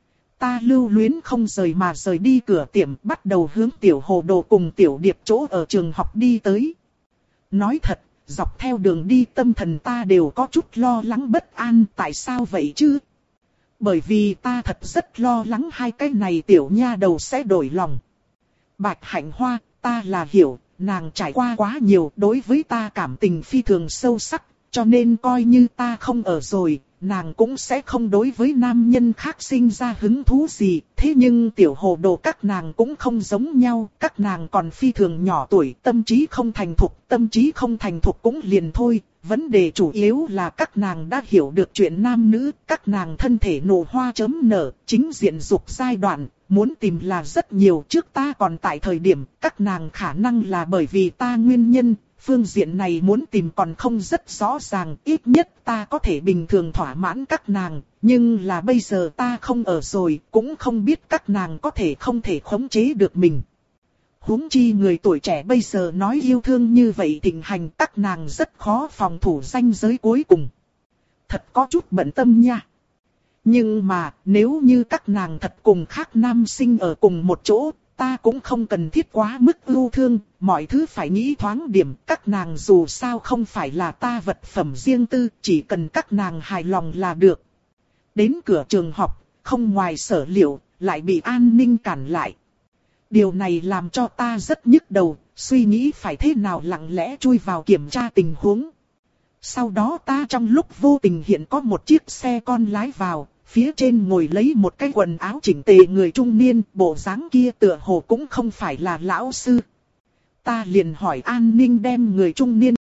Ta lưu luyến không rời mà rời đi cửa tiệm, bắt đầu hướng Tiểu Hồ Đồ cùng Tiểu Điệp chỗ ở trường học đi tới. Nói thật, dọc theo đường đi tâm thần ta đều có chút lo lắng bất an, tại sao vậy chứ? Bởi vì ta thật rất lo lắng hai cái này tiểu nha đầu sẽ đổi lòng. Bạch Hạnh Hoa, ta là hiểu, nàng trải qua quá nhiều, đối với ta cảm tình phi thường sâu sắc, cho nên coi như ta không ở rồi, nàng cũng sẽ không đối với nam nhân khác sinh ra hứng thú gì. Thế nhưng Tiểu Hồ Đồ các nàng cũng không giống nhau, các nàng còn phi thường nhỏ tuổi, tâm trí không thành thục, tâm trí không thành thục cũng liền thôi. Vấn đề chủ yếu là các nàng đã hiểu được chuyện nam nữ, các nàng thân thể nổ hoa chớm nở, chính diện dục giai đoạn, muốn tìm là rất nhiều. Trước ta còn tại thời điểm, các nàng khả năng là bởi vì ta nguyên nhân, phương diện này muốn tìm còn không rất rõ ràng, ít nhất ta có thể bình thường thỏa mãn các nàng, nhưng là bây giờ ta không ở rồi, cũng không biết các nàng có thể không thể khống chế được mình. Huống chi người tuổi trẻ bây giờ nói yêu thương như vậy thịnh hành, các nàng rất khó phòng thủ ranh giới cuối cùng. Thật có chút bận tâm nha. Nhưng mà, nếu như các nàng thật cùng khác nam sinh ở cùng một chỗ, ta cũng không cần thiết quá mức ưu thương, mọi thứ phải nghĩ thoáng điểm, các nàng dù sao không phải là ta vật phẩm riêng tư, chỉ cần các nàng hài lòng là được. Đến cửa trường học, không ngoài sở liệu, lại bị an ninh cản lại. Điều này làm cho ta rất nhức đầu, suy nghĩ phải thế nào lặng lẽ chui vào kiểm tra tình huống. Sau đó ta trong lúc vô tình hiện có một chiếc xe con lái vào, phía trên ngồi lấy một cái quần áo chỉnh tề người trung niên, bộ dáng kia tựa hồ cũng không phải là lão sư. Ta liền hỏi an ninh đem người trung niên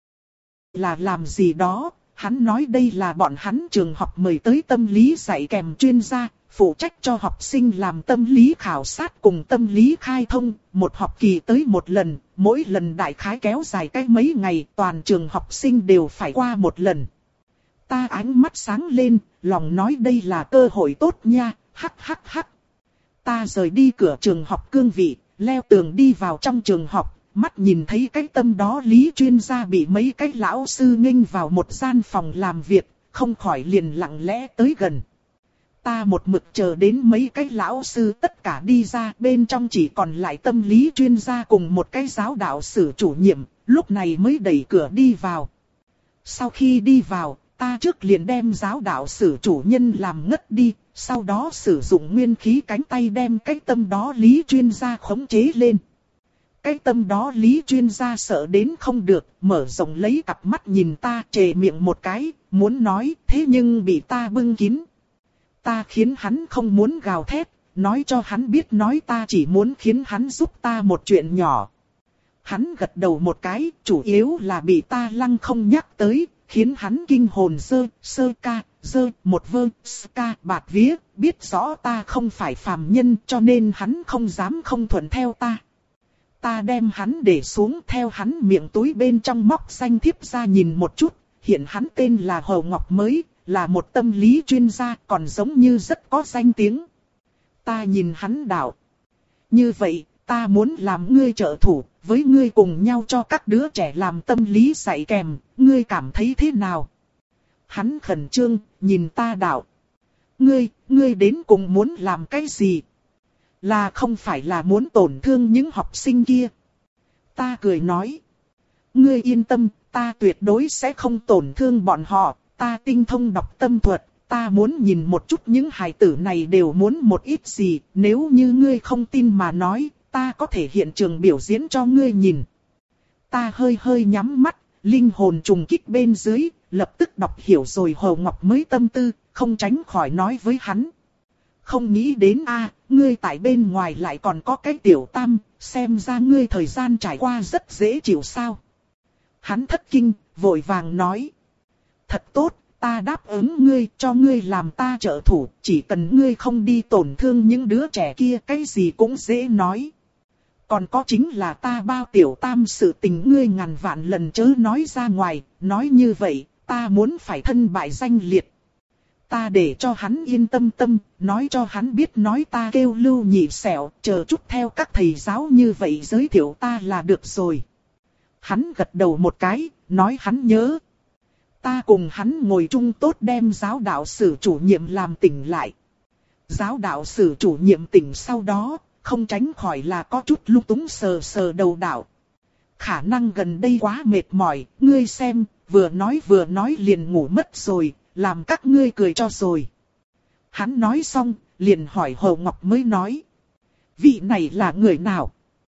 là làm gì đó, hắn nói đây là bọn hắn trường học mời tới tâm lý dạy kèm chuyên gia, phụ trách cho học sinh làm tâm lý khảo sát cùng tâm lý khai thông, một học kỳ tới một lần, mỗi lần đại khái kéo dài cách mấy ngày, toàn trường học sinh đều phải qua một lần. Ta ánh mắt sáng lên, lòng nói đây là cơ hội tốt nha, hắc hắc hắc. Ta rời đi cửa trường học cương vị, leo tường đi vào trong trường học, mắt nhìn thấy cái tâm đó lý chuyên gia bị mấy cái lão sư nghênh vào một gian phòng làm việc, không khỏi liền lặng lẽ tới gần. Ta một mực chờ đến mấy cái lão sư tất cả đi ra, bên trong chỉ còn lại tâm lý chuyên gia cùng một cái giáo đạo sử chủ nhiệm, lúc này mới đẩy cửa đi vào. Sau khi đi vào, ta trước liền đem giáo đạo sử chủ nhân làm ngất đi, sau đó sử dụng nguyên khí cánh tay đem cái tâm đó lý chuyên gia khống chế lên. Cái tâm đó lý chuyên gia sợ đến không được, mở rộng lấy cặp mắt nhìn ta, trề miệng một cái, muốn nói, thế nhưng bị ta bưng kín. Ta khiến hắn không muốn gào thét, nói cho hắn biết nói ta chỉ muốn khiến hắn giúp ta một chuyện nhỏ. Hắn gật đầu một cái, chủ yếu là bị ta lăng không nhắc tới, khiến hắn kinh hồn dơ, sơ ca, dơ, một vơ, ca, bạt vía, biết rõ ta không phải phàm nhân cho nên hắn không dám không thuận theo ta. Ta đem hắn để xuống theo hắn miệng túi bên trong móc danh thiếp ra nhìn một chút, hiện hắn tên là Hồ Ngọc Mới, là một tâm lý chuyên gia còn giống như rất có danh tiếng. Ta nhìn hắn đạo. Như vậy, ta muốn làm ngươi trợ thủ, với ngươi cùng nhau cho các đứa trẻ làm tâm lý dạy kèm, ngươi cảm thấy thế nào? Hắn khẩn trương, nhìn ta đạo. Ngươi, ngươi đến cùng muốn làm cái gì? Là không phải là muốn tổn thương những học sinh kia? Ta cười nói. Ngươi yên tâm, ta tuyệt đối sẽ không tổn thương bọn họ, ta tinh thông đọc tâm thuật, ta muốn nhìn một chút những hài tử này đều muốn một ít gì, nếu như ngươi không tin mà nói, ta có thể hiện trường biểu diễn cho ngươi nhìn. Ta hơi hơi nhắm mắt, linh hồn trùng kích bên dưới, lập tức đọc hiểu rồi Hồ Ngọc Mới tâm tư, không tránh khỏi nói với hắn. Không nghĩ đến a, ngươi tại bên ngoài lại còn có cái tiểu tam, xem ra ngươi thời gian trải qua rất dễ chịu sao. Hắn thất kinh, vội vàng nói. Thật tốt, ta đáp ứng ngươi, cho ngươi làm ta trợ thủ, chỉ cần ngươi không đi tổn thương những đứa trẻ kia, cái gì cũng dễ nói. Còn có chính là ta bao tiểu tam sự tình ngươi ngàn vạn lần chớ nói ra ngoài, nói như vậy, ta muốn phải thân bại danh liệt. Ta để cho hắn yên tâm tâm, nói cho hắn biết nói ta kêu Lưu Nhị Sẹo, chờ chút theo các thầy giáo như vậy giới thiệu ta là được rồi. Hắn gật đầu một cái, nói hắn nhớ. Ta cùng hắn ngồi chung tốt đem giáo đạo sử chủ nhiệm làm tỉnh lại. Giáo đạo sử chủ nhiệm tỉnh sau đó, không tránh khỏi là có chút lung túng sờ sờ đầu đạo. Khả năng gần đây quá mệt mỏi, ngươi xem, vừa nói vừa nói liền ngủ mất rồi, làm các ngươi cười cho rồi. Hắn nói xong, liền hỏi Hồ Ngọc Mới nói. Vị này là người nào?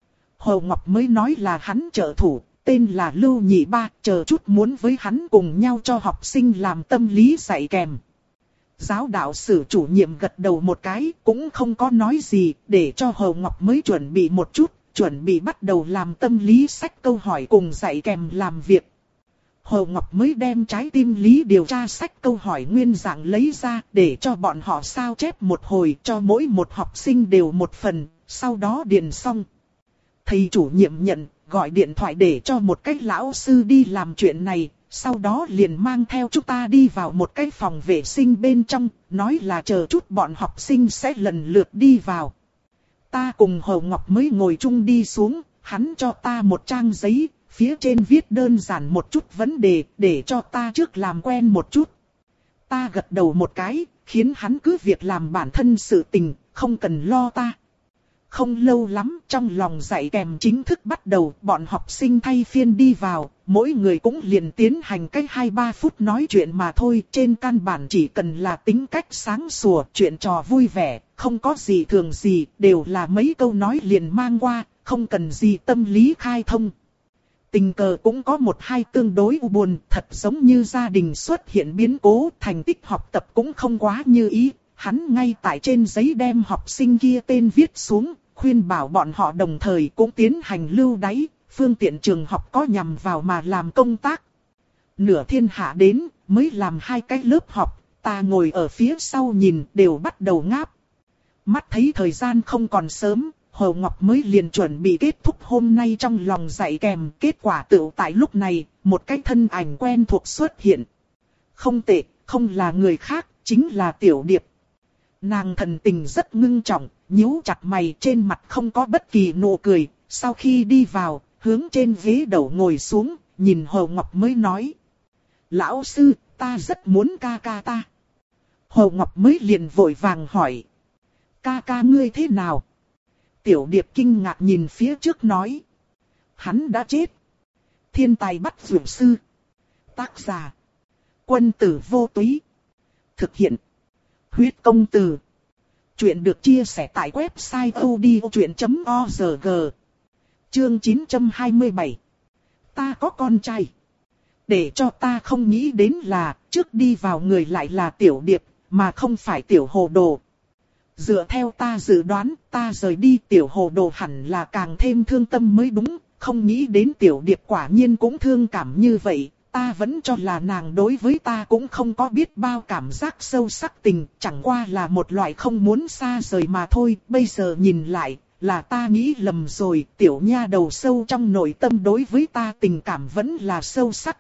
Hồ Ngọc Mới nói là hắn trợ thủ, tên là Lưu Nhị Ba, chờ chút muốn với hắn cùng nhau cho học sinh làm tâm lý dạy kèm. Giáo đạo sử chủ nhiệm gật đầu một cái, cũng không có nói gì, để cho Hồ Ngọc Mới chuẩn bị một chút, chuẩn bị bắt đầu làm tâm lý sách câu hỏi cùng dạy kèm làm việc. Hồ Ngọc Mới đem trái tim lý điều tra sách câu hỏi nguyên dạng lấy ra, để cho bọn họ sao chép một hồi, cho mỗi một học sinh đều một phần, sau đó điền xong. Thầy chủ nhiệm nhận, gọi điện thoại để cho một cái lão sư đi làm chuyện này, sau đó liền mang theo chúng ta đi vào một cái phòng vệ sinh bên trong, nói là chờ chút bọn học sinh sẽ lần lượt đi vào. Ta cùng Hồ Ngọc Mới ngồi chung đi xuống, hắn cho ta một trang giấy, phía trên viết đơn giản một chút vấn đề, để cho ta trước làm quen một chút. Ta gật đầu một cái, khiến hắn cứ việc làm bản thân sự tình, không cần lo ta. Không lâu lắm, trong lòng dạy kèm chính thức bắt đầu, bọn học sinh thay phiên đi vào, mỗi người cũng liền tiến hành cách hai ba phút nói chuyện mà thôi. Trên căn bản chỉ cần là tính cách sáng sủa, chuyện trò vui vẻ, không có gì thường gì, đều là mấy câu nói liền mang qua, không cần gì tâm lý khai thông. Tình cờ cũng có một hai tương đối u buồn, thật giống như gia đình xuất hiện biến cố, thành tích học tập cũng không quá như ý. Hắn ngay tại trên giấy đem học sinh kia tên viết xuống, khuyên bảo bọn họ đồng thời cũng tiến hành lưu đày, phương tiện trường học có nhằm vào mà làm công tác. Nửa thiên hạ đến, mới làm hai cái lớp học, ta ngồi ở phía sau nhìn đều bắt đầu ngáp. Mắt thấy thời gian không còn sớm, Hồ Ngọc mới liền chuẩn bị kết thúc hôm nay trong lòng dạy kèm. Kết quả tựu tại lúc này, một cái thân ảnh quen thuộc xuất hiện. Không tệ, không là người khác, chính là Tiểu Điệp. Nàng thần tình rất ngưng trọng, nhíu chặt mày, trên mặt không có bất kỳ nụ cười. Sau khi đi vào, hướng trên ghế đầu ngồi xuống, nhìn Hồ Ngọc mới nói. Lão sư, ta rất muốn ca ca ta. Hồ Ngọc mới liền vội vàng hỏi. Ca ca ngươi thế nào? Tiểu Điệp kinh ngạc nhìn phía trước nói. Hắn đã chết. Thiên tài bắt dược sư. Tác giả. Quân tử vô túy. Thực hiện. Huyết công từ. Chuyện được chia sẻ tại website odchuyện chấm org. Chương chín trăm hai mươi bảy. Ta có con trai. Để cho ta không nghĩ đến là trước đi vào người lại là Tiểu Điệp, mà không phải Tiểu Hồ Đồ. Dựa theo ta dự đoán, ta rời đi Tiểu Hồ Đồ hẳn là càng thêm thương tâm mới đúng, không nghĩ đến Tiểu Điệp quả nhiên cũng thương cảm như vậy. Ta vẫn cho là nàng đối với ta cũng không có biết bao cảm giác sâu sắc tình, chẳng qua là một loại không muốn xa rời mà thôi. Bây giờ nhìn lại, là ta nghĩ lầm rồi, tiểu nha đầu sâu trong nội tâm đối với ta tình cảm vẫn là sâu sắc.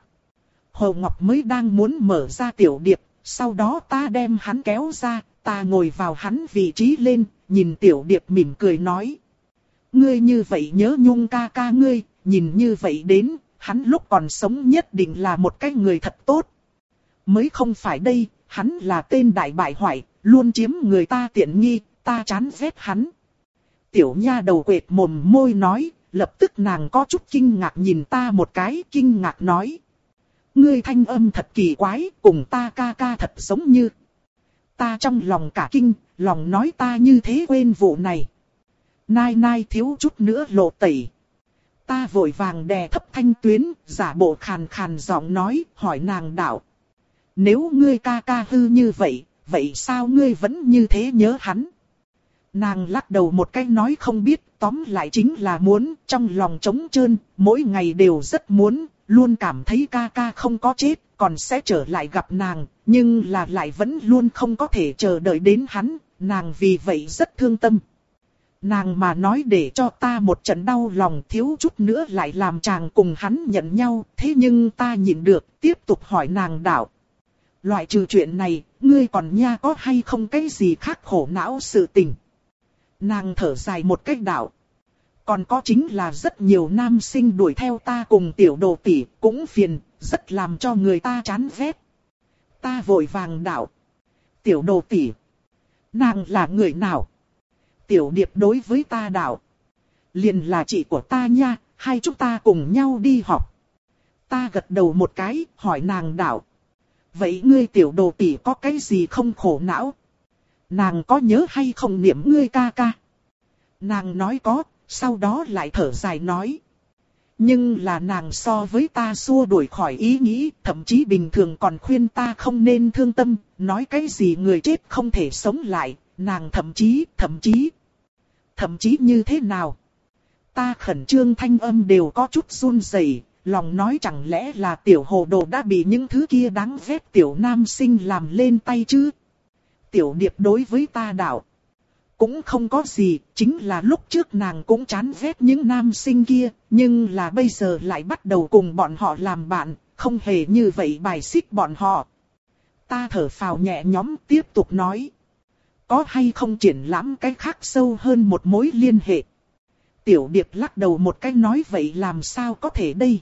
Hồ Ngọc mới đang muốn mở ra Tiểu Điệp, sau đó ta đem hắn kéo ra, ta ngồi vào hắn vị trí lên, nhìn Tiểu Điệp mỉm cười nói. Ngươi như vậy nhớ nhung ca ca ngươi, nhìn như vậy đến, hắn lúc còn sống nhất định là một cái người thật tốt. Mới không phải đây, hắn là tên đại bại hoại, luôn chiếm người ta tiện nghi, ta chán ghét hắn. Tiểu nha đầu quệt mồm môi nói, lập tức nàng có chút kinh ngạc nhìn ta một cái, kinh ngạc nói. Ngươi thanh âm thật kỳ quái, cùng ta ca ca thật giống như. Ta trong lòng cả kinh, lòng nói ta như thế quên vụ này. Nai nai thiếu chút nữa lộ tẩy. Ta vội vàng đè thấp thanh tuyến, giả bộ khàn khàn giọng nói, hỏi nàng đạo. Nếu ngươi ca ca hư như vậy, vậy sao ngươi vẫn như thế nhớ hắn? Nàng lắc đầu một cái nói không biết, tóm lại chính là muốn, trong lòng trống trơn, mỗi ngày đều rất muốn, luôn cảm thấy ca ca không có chết, còn sẽ trở lại gặp nàng, nhưng là lại vẫn luôn không có thể chờ đợi đến hắn, nàng vì vậy rất thương tâm. Nàng mà nói để cho ta một trận đau lòng, thiếu chút nữa lại làm chàng cùng hắn nhận nhau, thế nhưng ta nhịn được, tiếp tục hỏi nàng đạo. Loại trừ chuyện này, ngươi còn nha có hay không cái gì khác khổ não sự tình? Nàng thở dài một cách đạo. Còn có chính là rất nhiều nam sinh đuổi theo ta cùng Tiểu Đồ tỷ, cũng phiền, rất làm cho người ta chán ghét. Ta vội vàng đạo. Tiểu Đồ tỷ, nàng là người nào? Tiểu Điệp đối với ta đạo. Liền là chị của ta nha, hai chúng ta cùng nhau đi học. Ta gật đầu một cái, hỏi nàng đạo. Vậy ngươi Tiểu Đồ tỷ có cái gì không khổ não? Nàng có nhớ hay không niệm ngươi ca ca? Nàng nói có, sau đó lại thở dài nói. Nhưng là nàng so với ta xua đuổi khỏi ý nghĩ, thậm chí bình thường còn khuyên ta không nên thương tâm, nói cái gì người chết không thể sống lại, nàng thậm chí, thậm chí, thậm chí như thế nào? Ta khẩn trương thanh âm đều có chút run rẩy, lòng nói chẳng lẽ là Tiểu Hồ Đồ đã bị những thứ kia đáng ghét tiểu nam sinh làm lên tay chứ? Tiểu Điệp đối với ta đạo. Cũng không có gì, chính là lúc trước nàng cũng chán ghét những nam sinh kia, nhưng là bây giờ lại bắt đầu cùng bọn họ làm bạn, không hề như vậy bài xích bọn họ. Ta thở phào nhẹ nhõm tiếp tục nói. Có hay không triển lãm cái khác sâu hơn một mối liên hệ? Tiểu Điệp lắc đầu một cái nói vậy làm sao có thể đây?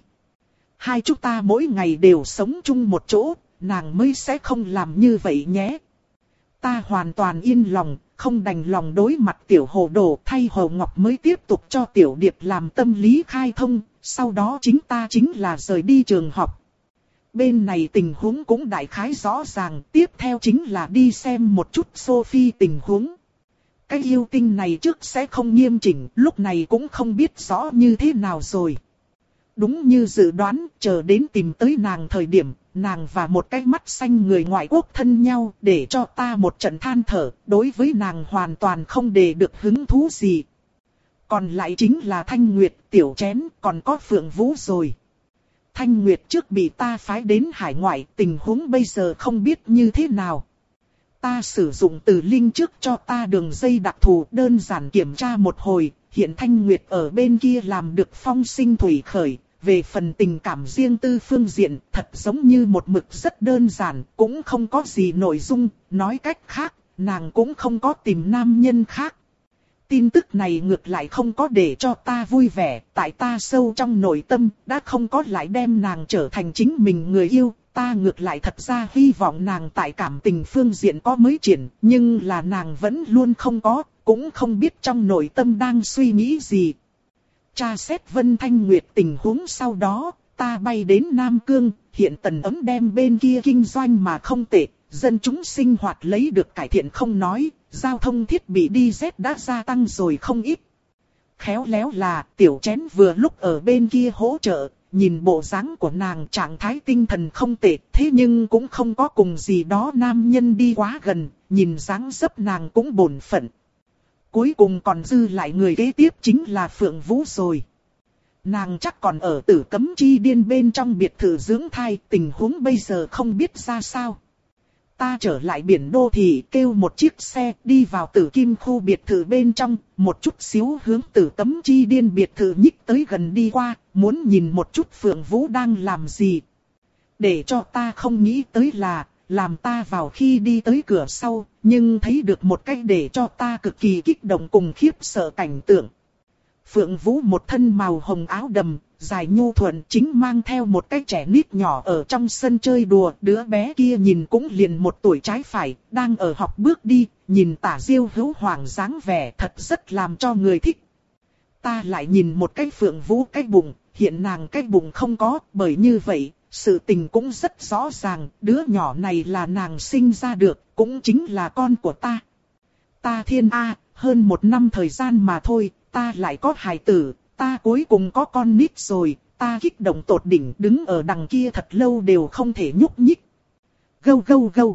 Hai chúng ta mỗi ngày đều sống chung một chỗ, nàng mới sẽ không làm như vậy nhé. Ta hoàn toàn yên lòng, không đành lòng đối mặt tiểu hồ đồ, thay Hồ Ngọc mới tiếp tục cho tiểu điệp làm tâm lý khai thông, sau đó chính ta chính là rời đi trường học. Bên này tình huống cũng đại khái rõ ràng, tiếp theo chính là đi xem một chút Sophie tình huống. Cái yêu tinh này trước sẽ không nghiêm chỉnh, lúc này cũng không biết rõ như thế nào rồi. Đúng như dự đoán, chờ đến tìm tới nàng thời điểm, nàng và một cái mắt xanh người ngoại quốc thân nhau, để cho ta một trận than thở, đối với nàng hoàn toàn không để được hứng thú gì. Còn lại chính là Thanh Nguyệt, Tiểu Chén, còn có Phượng Vũ rồi. Thanh Nguyệt trước bị ta phái đến hải ngoại, tình huống bây giờ không biết như thế nào. Ta sử dụng từ linh trước cho ta đường dây đặc thù, đơn giản kiểm tra một hồi, hiện Thanh Nguyệt ở bên kia làm được phong sinh thủy khởi. Về phần tình cảm riêng tư phương diện, thật giống như một mực rất đơn giản, cũng không có gì nội dung, nói cách khác, nàng cũng không có tìm nam nhân khác. Tin tức này ngược lại không có để cho ta vui vẻ, tại ta sâu trong nội tâm, đã không có lại đem nàng trở thành chính mình người yêu, ta ngược lại thật ra hy vọng nàng tại cảm tình phương diện có mới triển, nhưng là nàng vẫn luôn không có, cũng không biết trong nội tâm đang suy nghĩ gì. Tra xét Vân Thanh Nguyệt tình huống sau đó, ta bay đến Nam Cương, hiện Tần Ấm đem bên kia kinh doanh mà không tệ, dân chúng sinh hoạt lấy được cải thiện không nói, giao thông thiết bị đi dép đã gia tăng rồi không ít. Khéo léo là Tiểu Chén vừa lúc ở bên kia hỗ trợ, nhìn bộ dáng của nàng trạng thái tinh thần không tệ, thế nhưng cũng không có cùng gì đó nam nhân đi quá gần, nhìn dáng dấp nàng cũng bổn phận. Cuối cùng còn dư lại người kế tiếp chính là Phượng Vũ rồi. Nàng chắc còn ở Tử Cấm Chi Điên bên trong biệt thự dưỡng thai, tình huống bây giờ không biết ra sao. Ta trở lại biển đô thị kêu một chiếc xe đi vào Tử Kim khu biệt thự bên trong, một chút xíu hướng Tử Cấm Chi Điên biệt thự nhích tới gần đi qua, muốn nhìn một chút Phượng Vũ đang làm gì. Để cho ta không nghĩ tới là, làm ta vào khi đi tới cửa sau, nhưng thấy được một cái để cho ta cực kỳ kích động cùng khiếp sợ cảnh tượng. Phượng Vũ một thân màu hồng áo đầm, dài nhu thuận, chính mang theo một cái trẻ nít nhỏ ở trong sân chơi đùa. Đứa bé kia nhìn cũng liền một tuổi trái phải, đang ở học bước đi, nhìn tả diêu hữu hoàng dáng vẻ thật rất làm cho người thích. Ta lại nhìn một cái Phượng Vũ cái bụng, hiện nàng cái bụng không có, bởi như vậy, sự tình cũng rất rõ ràng, đứa nhỏ này là nàng sinh ra được, cũng chính là con của ta. Ta thiên A, hơn một năm thời gian mà thôi, ta lại có hài tử, ta cuối cùng có con nít rồi, ta kích động tột đỉnh đứng ở đằng kia thật lâu đều không thể nhúc nhích. Gâu gâu gâu.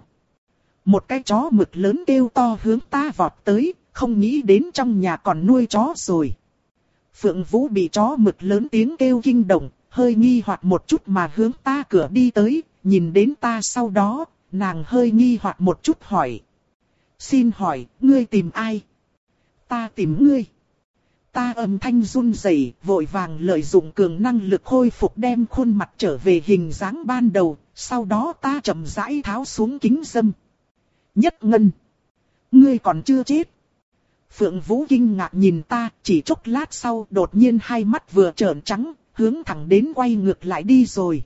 Một cái chó mực lớn kêu to hướng ta vọt tới, không nghĩ đến trong nhà còn nuôi chó rồi. Phượng Vũ bị chó mực lớn tiếng kêu kinh động, hơi nghi hoặc một chút mà hướng ta cửa đi tới, nhìn đến ta sau đó, nàng hơi nghi hoặc một chút hỏi. Xin hỏi, ngươi tìm ai? Ta tìm ngươi. Ta âm thanh run rẩy, vội vàng lợi dụng cường năng lực khôi phục đem khuôn mặt trở về hình dáng ban đầu, sau đó ta chậm rãi tháo xuống kính râm. Nhất Ngân, ngươi còn chưa chết. Phượng Vũ kinh ngạc nhìn ta, chỉ chốc lát sau đột nhiên hai mắt vừa trợn trắng, hướng thẳng đến quay ngược lại đi rồi.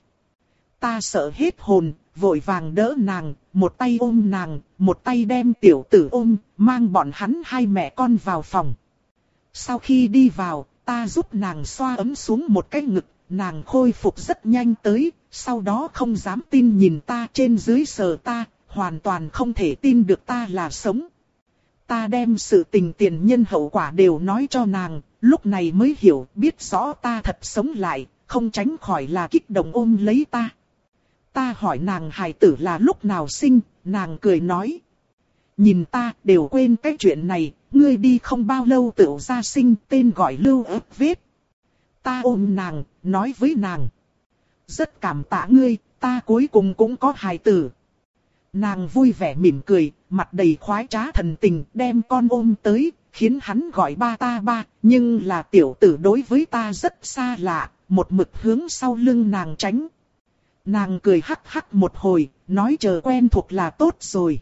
Ta sợ hết hồn, vội vàng đỡ nàng, một tay ôm nàng, một tay đem tiểu tử ôm, mang bọn hắn hai mẹ con vào phòng. Sau khi đi vào, ta giúp nàng xoa ấm xuống một cái ngực, nàng khôi phục rất nhanh tới, sau đó không dám tin nhìn ta trên dưới sờ ta, hoàn toàn không thể tin được ta là sống. Ta đem sự tình tiền nhân hậu quả đều nói cho nàng, lúc này mới hiểu, biết rõ ta thật sống lại, không tránh khỏi là kích động ôm lấy ta. Ta hỏi nàng hài tử là lúc nào sinh, nàng cười nói. Nhìn ta đều quên cái chuyện này, ngươi đi không bao lâu tựu ra sinh, tên gọi Lưu ức vết. Ta ôm nàng, nói với nàng. Rất cảm tạ ngươi, ta cuối cùng cũng có hài tử. Nàng vui vẻ mỉm cười, mặt đầy khoái trá thần tình, đem con ôm tới, khiến hắn gọi ba ta ba, nhưng là tiểu tử đối với ta rất xa lạ, một mực hướng sau lưng nàng tránh. Nàng cười hắc hắc một hồi, nói chờ quen thuộc là tốt rồi.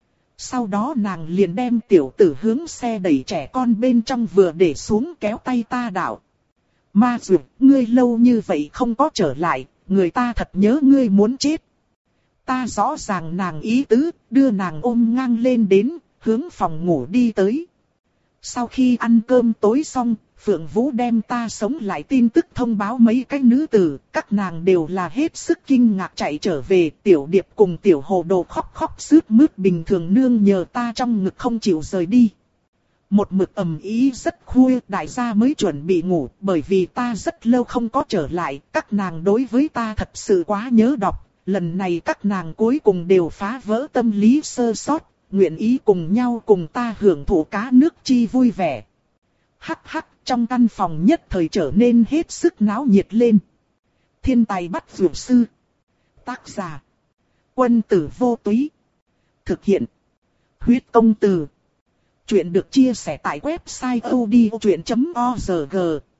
Sau đó nàng liền đem tiểu tử hướng xe đẩy trẻ con bên trong vừa để xuống kéo tay ta đạo. Ma Dược, ngươi lâu như vậy không có trở lại, người ta thật nhớ ngươi muốn chết. Ta rõ ràng nàng ý tứ, đưa nàng ôm ngang lên đến, hướng phòng ngủ đi tới. Sau khi ăn cơm tối xong, Phượng Vũ đem ta sống lại tin tức thông báo mấy cái nữ tử, các nàng đều là hết sức kinh ngạc chạy trở về. Tiểu Điệp cùng Tiểu Hồ Đồ khóc khóc sướt mướt bình thường nương nhờ ta trong ngực không chịu rời đi. Một mực ầm ý rất khuya, đại gia mới chuẩn bị ngủ, bởi vì ta rất lâu không có trở lại, các nàng đối với ta thật sự quá nhớ đọc. Lần này các nàng cuối cùng đều phá vỡ tâm lý sơ sót, nguyện ý cùng nhau cùng ta hưởng thụ cá nước chi vui vẻ. Hắc hắc, trong căn phòng nhất thời trở nên hết sức náo nhiệt lên. Thiên tài bắt dược sư. Tác giả: Quân tử vô túy. Thực hiện: Huyết công từ. Chuyện được chia sẻ tại website odchuyện chấm org.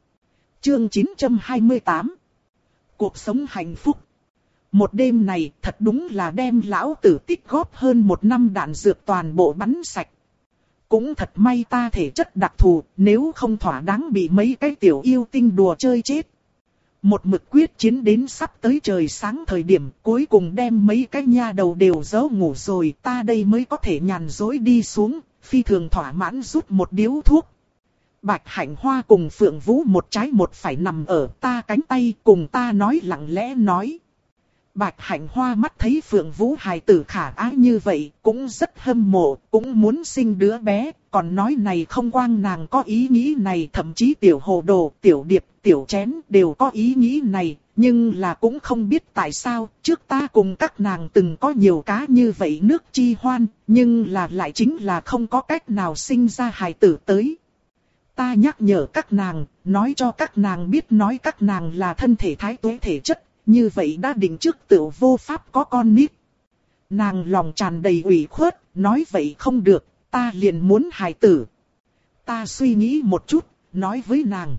Chương chín trăm hai mươi tám. Cuộc sống hạnh phúc. Một đêm này thật đúng là đem lão tử tích góp hơn một năm đạn dược toàn bộ bắn sạch. Cũng thật may ta thể chất đặc thù, nếu không thỏa đáng bị mấy cái tiểu yêu tinh đùa chơi chết. Một mực quyết chiến đến sắp tới trời sáng thời điểm, cuối cùng đem mấy cái nha đầu đều giấu ngủ rồi, ta đây mới có thể nhàn dối đi xuống, phi thường thỏa mãn rút một điếu thuốc. Bạch Hạnh Hoa cùng Phượng Vũ một trái một phải nằm ở ta cánh tay, cùng ta nói lặng lẽ nói. Bạch Hạnh Hoa mắt thấy Phượng Vũ hài tử khả ái như vậy, cũng rất hâm mộ, cũng muốn sinh đứa bé, còn nói này không quang nàng có ý nghĩ này, thậm chí Tiểu Hồ Đồ, Tiểu Điệp, Tiểu Chén đều có ý nghĩ này, nhưng là cũng không biết tại sao, trước ta cùng các nàng từng có nhiều cá như vậy nước chi hoan, nhưng là lại chính là không có cách nào sinh ra hài tử tới. Ta nhắc nhở các nàng, nói cho các nàng biết nói các nàng là thân thể thái tuế thể chất. Như vậy đã định trước tựu vô pháp có con nít. Nàng lòng tràn đầy ủy khuất, nói vậy không được, ta liền muốn hài tử. Ta suy nghĩ một chút, nói với nàng.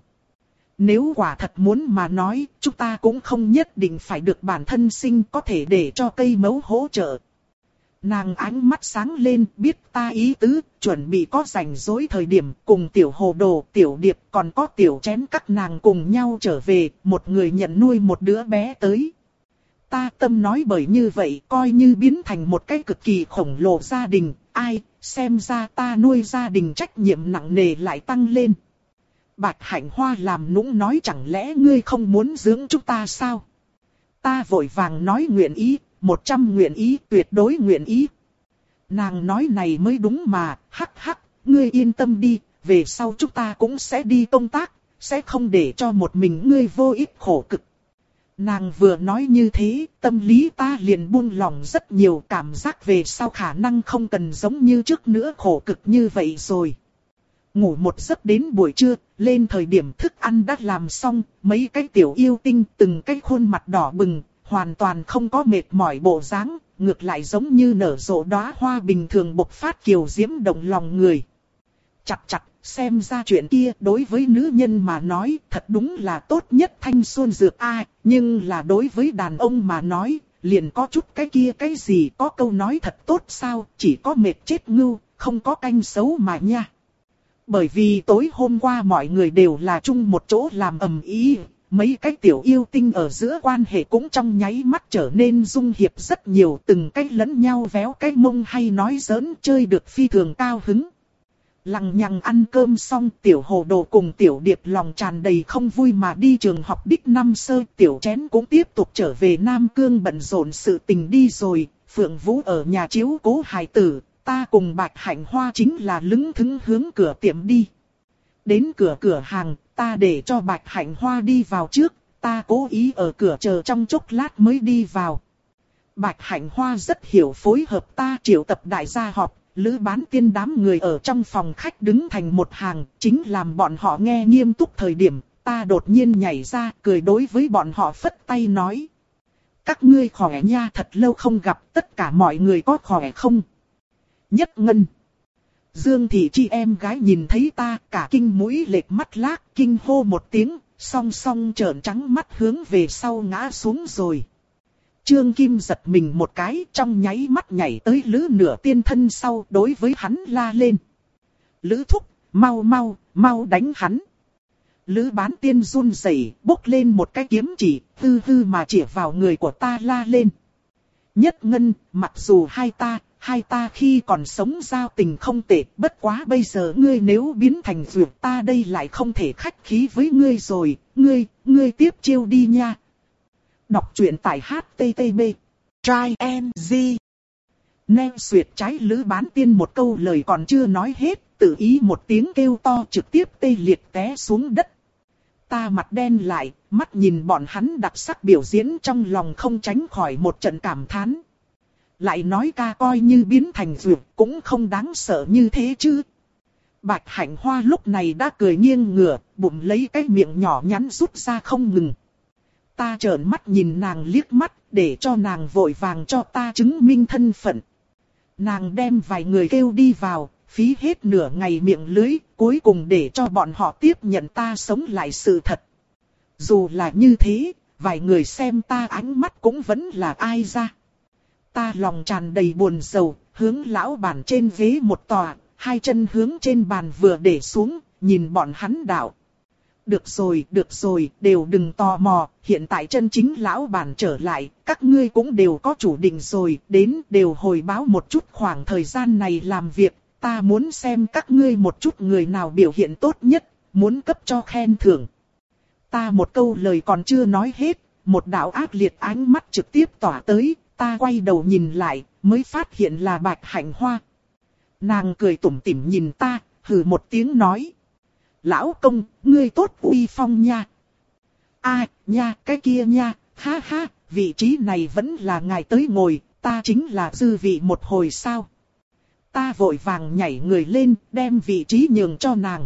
Nếu quả thật muốn mà nói, chúng ta cũng không nhất định phải được bản thân sinh, có thể để cho cây mẫu hỗ trợ. Nàng ánh mắt sáng lên, biết ta ý tứ, chuẩn bị có rảnh rỗi thời điểm, cùng Tiểu Hồ Đồ, Tiểu Điệp, còn có Tiểu Chén các nàng cùng nhau trở về, một người nhận nuôi một đứa bé tới. Ta tâm nói bởi như vậy, coi như biến thành một cái cực kỳ khổng lồ gia đình, ai, xem ra ta nuôi gia đình trách nhiệm nặng nề lại tăng lên. Bạch Hạnh Hoa làm nũng nói chẳng lẽ ngươi không muốn dưỡng chúng ta sao? Ta vội vàng nói nguyện ý. Một trăm nguyện ý, tuyệt đối nguyện ý. Nàng nói này mới đúng mà, hắc hắc, ngươi yên tâm đi, về sau chúng ta cũng sẽ đi công tác, sẽ không để cho một mình ngươi vô ích khổ cực. Nàng vừa nói như thế, tâm lý ta liền buông lòng rất nhiều, cảm giác về sau khả năng không cần giống như trước nữa khổ cực như vậy rồi. Ngủ một giấc đến buổi trưa, lên thời điểm thức ăn đã làm xong, mấy cái tiểu yêu tinh từng cái khuôn mặt đỏ bừng. Hoàn toàn không có mệt mỏi bộ dáng, ngược lại giống như nở rộ đóa hoa bình thường bộc phát kiều diễm động lòng người. Chặt chặt, xem ra chuyện kia đối với nữ nhân mà nói thật đúng là tốt nhất thanh xuân dược a, nhưng là đối với đàn ông mà nói, liền có chút cái kia cái gì có câu nói thật tốt sao, chỉ có mệt chết ngưu, không có canh xấu mà nha. Bởi vì tối hôm qua mọi người đều là chung một chỗ làm ầm ĩ. Mấy cái tiểu yêu tinh ở giữa quan hệ cũng trong nháy mắt trở nên dung hiệp rất nhiều, từng cái lẫn nhau véo cái mông hay nói giỡn chơi được phi thường cao hứng. Lằng nhằng ăn cơm xong, Tiểu Hồ Đồ cùng Tiểu Điệp lòng tràn đầy không vui mà đi trường học đích năm sơ, Tiểu Chén cũng tiếp tục trở về Nam Cương bận rộn sự tình đi rồi, Phượng Vũ ở nhà chiếu cố hài tử, ta cùng Bạch Hạnh Hoa chính là lững thững hướng cửa tiệm đi. Đến cửa cửa hàng, ta để cho Bạch Hạnh Hoa đi vào trước, ta cố ý ở cửa chờ trong chốc lát mới đi vào. Bạch Hạnh Hoa rất hiểu phối hợp ta triệu tập đại gia họp, Lữ Bán Tiên đám người ở trong phòng khách đứng thành một hàng, chính làm bọn họ nghe nghiêm túc thời điểm, ta đột nhiên nhảy ra cười đối với bọn họ phất tay nói. Các ngươi khỏe nha, thật lâu không gặp, tất cả mọi người có khỏe không? Nhất Ngân. Dương Thị Chi em gái nhìn thấy ta, cả kinh mũi lệch mắt lác, kinh hô một tiếng, song song trợn trắng mắt hướng về sau ngã xuống rồi. Trương Kim giật mình một cái, trong nháy mắt nhảy tới Lữ Nửa Tiên thân sau, đối với hắn la lên. Lữ thúc, mau mau, mau đánh hắn. Lữ Bán Tiên run rẩy, bốc lên một cái kiếm chỉ, hư hư mà chỉ vào người của ta la lên. Nhất Ngân, mặc dù hai ta hai ta khi còn sống giao tình không tệ, bất quá bây giờ ngươi nếu biến thành dược ta đây lại không thể khách khí với ngươi rồi, ngươi, ngươi tiếp chiêu đi nha. Đọc truyện tại hát tê tê pê Try and Z. Nem Xuyệt trái lữ bán tiên một câu lời còn chưa nói hết, tự ý một tiếng kêu to trực tiếp tê liệt té xuống đất. Ta mặt đen lại, mắt nhìn bọn hắn đặc sắc biểu diễn trong lòng không tránh khỏi một trận cảm thán. Lại nói ca coi như biến thành dược cũng không đáng sợ như thế chứ. Bạch Hạnh Hoa lúc này đã cười nghiêng ngửa, bụng lấy cái miệng nhỏ nhắn rút ra không ngừng. Ta trợn mắt nhìn nàng liếc mắt, để cho nàng vội vàng cho ta chứng minh thân phận. Nàng đem vài người kêu đi vào, phí hết nửa ngày miệng lưới, cuối cùng để cho bọn họ tiếp nhận ta sống lại sự thật. Dù là như thế, vài người xem ta ánh mắt cũng vẫn là ai ra. Ta lòng tràn đầy buồn rầu, hướng lão bản trên ghế một tòa, hai chân hướng trên bàn vừa để xuống, nhìn bọn hắn đạo. Được rồi, được rồi, đều đừng tò mò, hiện tại chân chính lão bản trở lại, các ngươi cũng đều có chủ định rồi, đến đều hồi báo một chút khoảng thời gian này làm việc, ta muốn xem các ngươi một chút người nào biểu hiện tốt nhất, muốn cấp cho khen thưởng. Ta một câu lời còn chưa nói hết, một đạo ác liệt ánh mắt trực tiếp tỏa tới, ta quay đầu nhìn lại, mới phát hiện là Bạch Hạnh Hoa. Nàng cười tủm tỉm nhìn ta, hừ một tiếng nói. Lão công, ngươi tốt uy phong nha. A, nha, cái kia nha, ha ha, vị trí này vẫn là ngài tới ngồi, ta chính là dư vị một hồi sao. Ta vội vàng nhảy người lên, đem vị trí nhường cho nàng.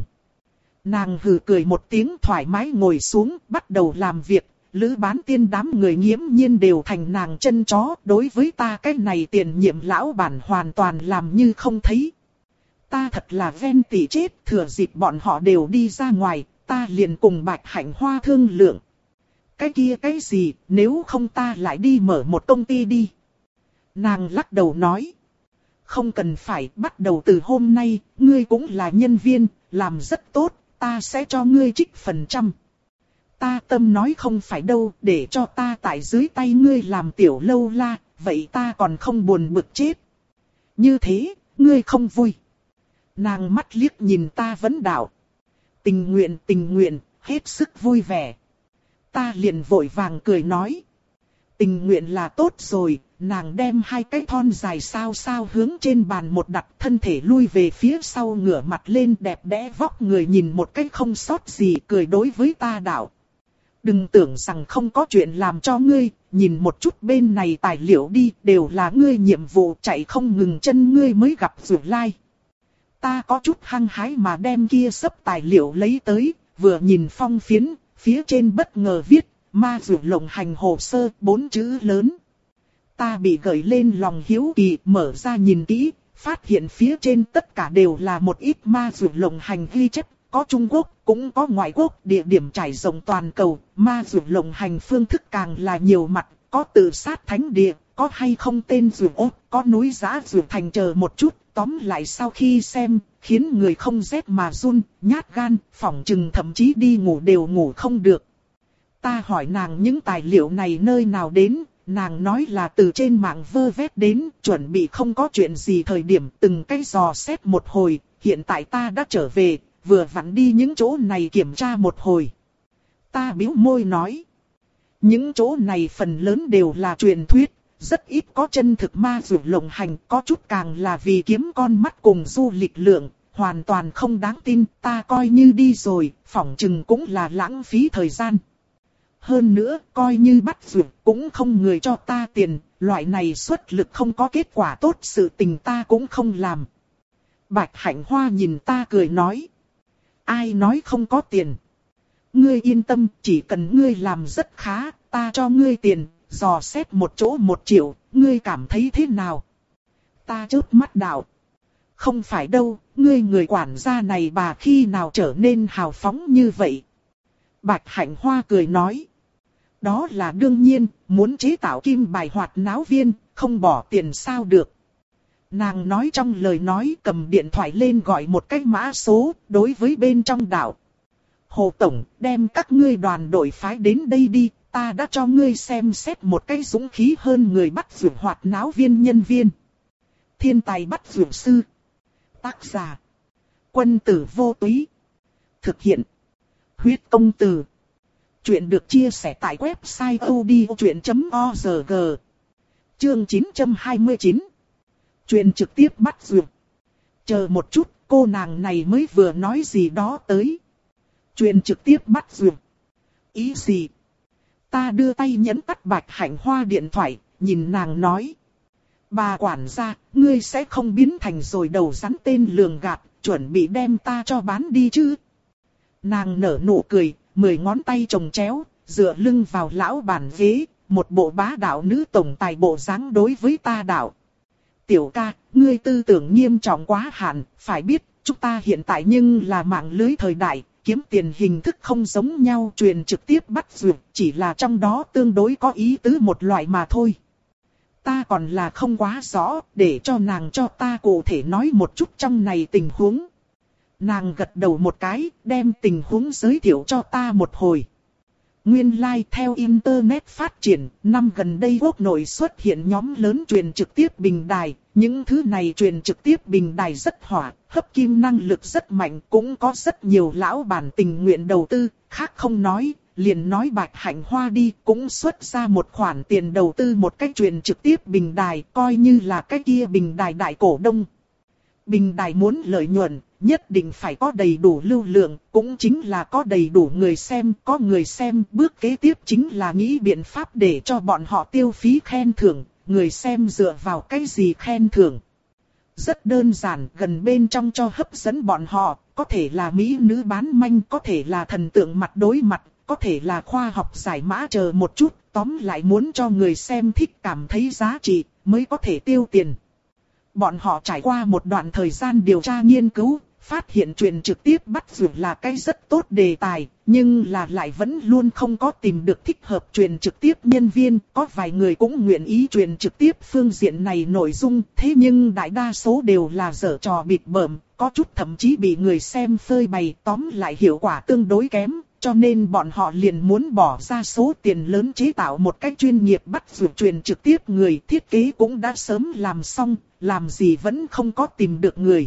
Nàng hừ cười một tiếng thoải mái ngồi xuống, bắt đầu làm việc. Lữ bán tiên đám người nghiễm nhiên đều thành nàng chân chó, đối với ta cái này tiền nhiệm lão bản hoàn toàn làm như không thấy. Ta thật là ven tỉ chết, thừa dịp bọn họ đều đi ra ngoài, ta liền cùng Bạch Hạnh Hoa thương lượng. Cái kia cái gì, nếu không ta lại đi mở một công ty đi. Nàng lắc đầu nói. Không cần phải, bắt đầu từ hôm nay, ngươi cũng là nhân viên, làm rất tốt, ta sẽ cho ngươi trích phần trăm. Ta tâm nói không phải đâu, để cho ta tại dưới tay ngươi làm tiểu lâu la, vậy ta còn không buồn bực chết. Như thế, ngươi không vui. Nàng mắt liếc nhìn ta vấn đạo. Tình nguyện tình nguyện, hết sức vui vẻ. Ta liền vội vàng cười nói. Tình nguyện là tốt rồi, nàng đem hai cái thon dài sao sao hướng trên bàn một đặt, thân thể lui về phía sau ngửa mặt lên đẹp đẽ vóc người nhìn một cái không sót gì, cười đối với ta đạo. Đừng tưởng rằng không có chuyện làm cho ngươi, nhìn một chút bên này tài liệu đi, đều là ngươi nhiệm vụ, chạy không ngừng chân ngươi mới gặp rủi lai. Ta có chút hăng hái mà đem kia sấp tài liệu lấy tới, vừa nhìn phong phiến, phía trên bất ngờ viết, ma rủi lộng hành hồ sơ, bốn chữ lớn. Ta bị gợi lên lòng hiếu kỳ, mở ra nhìn kỹ, phát hiện phía trên tất cả đều là một ít ma rủi lộng hành ghi chép. Có Trung Quốc, cũng có ngoại quốc, địa điểm trải rộng toàn cầu, ma rủi lộng hành phương thức càng là nhiều mặt, có tự sát thánh địa, có hay không tên rủi ốt, có núi giã rủi thành chờ một chút, tóm lại sau khi xem, khiến người không rét mà run, nhát gan, phỏng chừng thậm chí đi ngủ đều ngủ không được. Ta hỏi nàng những tài liệu này nơi nào đến, nàng nói là từ trên mạng vơ vét đến, chuẩn bị không có chuyện gì thời điểm từng cái dò xét một hồi, hiện tại ta đã trở về. Vừa vặn đi những chỗ này kiểm tra một hồi. Ta bĩu môi nói. Những chỗ này phần lớn đều là truyền thuyết, rất ít có chân thực ma rủi lộng hành, có chút càng là vì kiếm con mắt cùng du lịch lượng, hoàn toàn không đáng tin, ta coi như đi rồi, phỏng chừng cũng là lãng phí thời gian. Hơn nữa, coi như bắt rủi cũng không người cho ta tiền, loại này xuất lực không có kết quả tốt sự tình ta cũng không làm. Bạch Hạnh Hoa nhìn ta cười nói. Ai nói không có tiền? Ngươi yên tâm, chỉ cần ngươi làm rất khá, ta cho ngươi tiền, dò xét một chỗ một triệu, ngươi cảm thấy thế nào? Ta chớp mắt đạo. Không phải đâu, ngươi người quản gia này bà khi nào trở nên hào phóng như vậy? Bạch Hạnh Hoa cười nói. Đó là đương nhiên, muốn chế tạo kim bài hoạt náo viên, không bỏ tiền sao được. Nàng nói trong lời nói cầm điện thoại lên gọi một cái mã số, đối với bên trong đảo. Hồ Tổng, đem các ngươi đoàn đội phái đến đây đi, ta đã cho ngươi xem xét một cái dũng khí hơn người bắt rủi hoạt náo viên nhân viên. Thiên tài bắt dược sư. Tác giả. Quân tử vô túy. Thực hiện. Huyết công từ. Chuyện được chia sẻ tại website odchuyện chấm org. Chương chín trăm hai mươi chín. Chuyện trực tiếp bắt dược. Chờ một chút, cô nàng này mới vừa nói gì đó tới. Chuyện trực tiếp bắt dược. Ý gì? Ta đưa tay nhấn tắt Bạch Hạnh Hoa điện thoại, nhìn nàng nói. Bà quản gia, ngươi sẽ không biến thành rồi đầu rắn tên lường gạt, chuẩn bị đem ta cho bán đi chứ? Nàng nở nụ cười, mười ngón tay chồng chéo, dựa lưng vào lão bản ghế, một bộ bá đạo nữ tổng tài bộ dáng đối với ta đạo. Tiểu ca, ngươi tư tưởng nghiêm trọng quá hạn, phải biết, chúng ta hiện tại nhưng là mạng lưới thời đại, kiếm tiền hình thức không giống nhau, truyền trực tiếp bắt dược, chỉ là trong đó tương đối có ý tứ một loại mà thôi. Ta còn là không quá rõ, để cho nàng cho ta cụ thể nói một chút trong này tình huống. Nàng gật đầu một cái, đem tình huống giới thiệu cho ta một hồi. Nguyên lai like, theo Internet phát triển, năm gần đây quốc nội xuất hiện nhóm lớn truyền trực tiếp bình đài. Những thứ này truyền trực tiếp bình đài rất hỏa, hấp kim năng lực rất mạnh, cũng có rất nhiều lão bản tình nguyện đầu tư, khác không nói, liền nói Bạch Hạnh Hoa đi, cũng xuất ra một khoản tiền đầu tư một cái truyền trực tiếp bình đài, coi như là cái kia bình đài đại cổ đông. Bình đài muốn lợi nhuận, nhất định phải có đầy đủ lưu lượng, cũng chính là có đầy đủ người xem, có người xem, bước kế tiếp chính là nghĩ biện pháp để cho bọn họ tiêu phí khen thưởng, người xem dựa vào cái gì khen thưởng. Rất đơn giản, gần bên trong cho hấp dẫn bọn họ, có thể là mỹ nữ bán manh, có thể là thần tượng mặt đối mặt, có thể là khoa học giải mã chờ một chút, tóm lại muốn cho người xem thích cảm thấy giá trị, mới có thể tiêu tiền. Bọn họ trải qua một đoạn thời gian điều tra nghiên cứu, phát hiện truyền trực tiếp bắt dược là cái rất tốt đề tài, nhưng là lại vẫn luôn không có tìm được thích hợp truyền trực tiếp nhân viên, có vài người cũng nguyện ý truyền trực tiếp phương diện này nội dung, thế nhưng đại đa số đều là dở trò bịp bợm, có chút thậm chí bị người xem phơi bày, tóm lại hiệu quả tương đối kém. Cho nên bọn họ liền muốn bỏ ra số tiền lớn chế tạo một cách chuyên nghiệp bắt dược truyền trực tiếp, người thiết kế cũng đã sớm làm xong, làm gì vẫn không có tìm được người.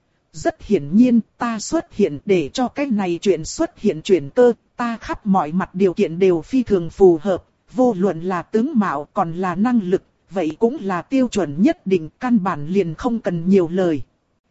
Rất hiển nhiên ta xuất hiện để cho cái này chuyện xuất hiện chuyển cơ, ta khắp mọi mặt điều kiện đều phi thường phù hợp, vô luận là tướng mạo còn là năng lực, vậy cũng là tiêu chuẩn nhất định, căn bản liền không cần nhiều lời.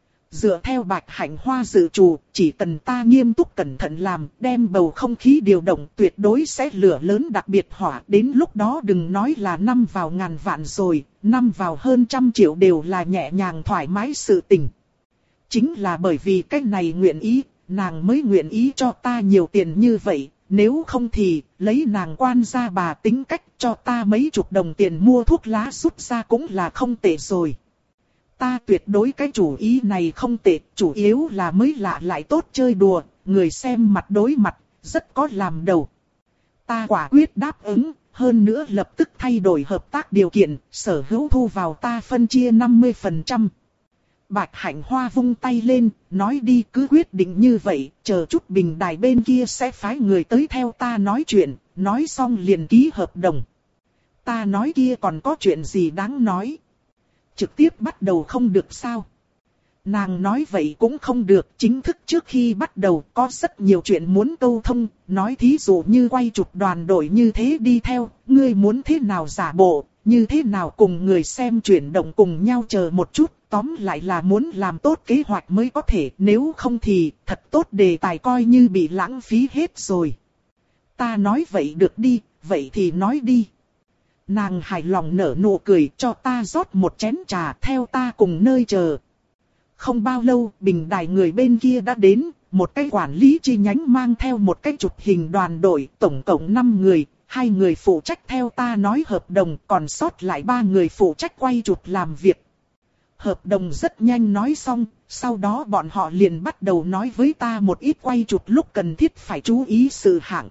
Dựa theo Bạch Hạnh Hoa dự trù, chỉ cần ta nghiêm túc cẩn thận làm, đem bầu không khí điều động, tuyệt đối sẽ lửa lớn đặc biệt hỏa. Đến lúc đó đừng nói là năm vào ngàn vạn rồi, năm vào hơn trăm triệu đều là nhẹ nhàng thoải mái sự tình. Chính là bởi vì cái này nguyện ý, nàng mới nguyện ý cho ta nhiều tiền như vậy, nếu không thì lấy nàng quan gia bà tính cách cho ta mấy chục đồng tiền mua thuốc lá rút ra cũng là không tệ rồi. Ta tuyệt đối cái chủ ý này không tệ, chủ yếu là mới lạ lại tốt chơi đùa, người xem mặt đối mặt, rất có làm đầu. Ta quả quyết đáp ứng, hơn nữa lập tức thay đổi hợp tác điều kiện, sở hữu thu vào ta phân chia năm mươi phần trăm. Bạch Hạnh Hoa vung tay lên, nói đi cứ quyết định như vậy, chờ chút bình đài bên kia sẽ phái người tới theo ta nói chuyện, nói xong liền ký hợp đồng. Ta nói kia còn có chuyện gì đáng nói. Trực tiếp bắt đầu không được sao? Nàng nói vậy cũng không được, chính thức trước khi bắt đầu có rất nhiều chuyện muốn câu thông, nói thí dụ như quay chụp đoàn đội như thế đi theo, ngươi muốn thế nào giả bộ, như thế nào cùng người xem chuyển động cùng nhau chờ một chút, tóm lại là muốn làm tốt kế hoạch mới có thể, nếu không thì thật tốt đề tài coi như bị lãng phí hết rồi. Ta nói vậy được đi, vậy thì nói đi. Nàng hài lòng nở nụ cười cho ta rót một chén trà theo ta cùng nơi chờ. Không bao lâu bình đài người bên kia đã đến, một cái quản lý chi nhánh mang theo một cái chụp hình đoàn đội, tổng cộng năm người, hai người phụ trách theo ta nói hợp đồng, còn sót lại ba người phụ trách quay chụp làm việc. Hợp đồng rất nhanh nói xong, sau đó bọn họ liền bắt đầu nói với ta một ít quay chụp lúc cần thiết phải chú ý sự hạng.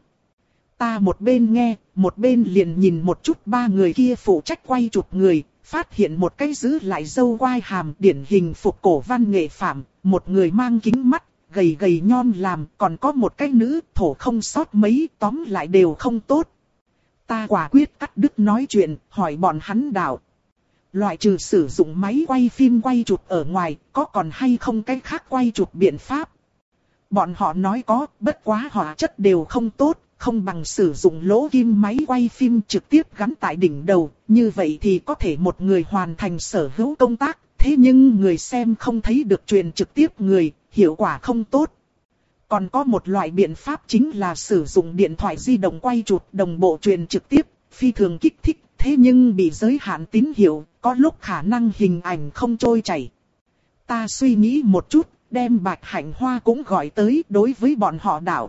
Ta một bên nghe, một bên liền nhìn một chút ba người kia phụ trách quay chụp người, phát hiện một cái giữ lại râu quai hàm điển hình phục cổ văn nghệ phạm, một người mang kính mắt, gầy gầy nhon làm, còn có một cái nữ thổ không sót mấy, tóm lại đều không tốt. Ta quả quyết cắt đứt nói chuyện, hỏi bọn hắn đạo. loại trừ sử dụng máy quay phim quay chụp ở ngoài, có còn hay không cái khác quay chụp biện pháp? Bọn họ nói có, bất quá hóa chất đều không tốt, không bằng sử dụng lỗ kim máy quay phim trực tiếp gắn tại đỉnh đầu, như vậy thì có thể một người hoàn thành sở hữu công tác, thế nhưng người xem không thấy được truyền trực tiếp người, hiệu quả không tốt. Còn có một loại biện pháp chính là sử dụng điện thoại di động quay chụp đồng bộ truyền trực tiếp, phi thường kích thích, thế nhưng bị giới hạn tín hiệu, có lúc khả năng hình ảnh không trôi chảy. Ta suy nghĩ một chút, đem Bạch Hạnh Hoa cũng gọi tới đối với bọn họ đạo.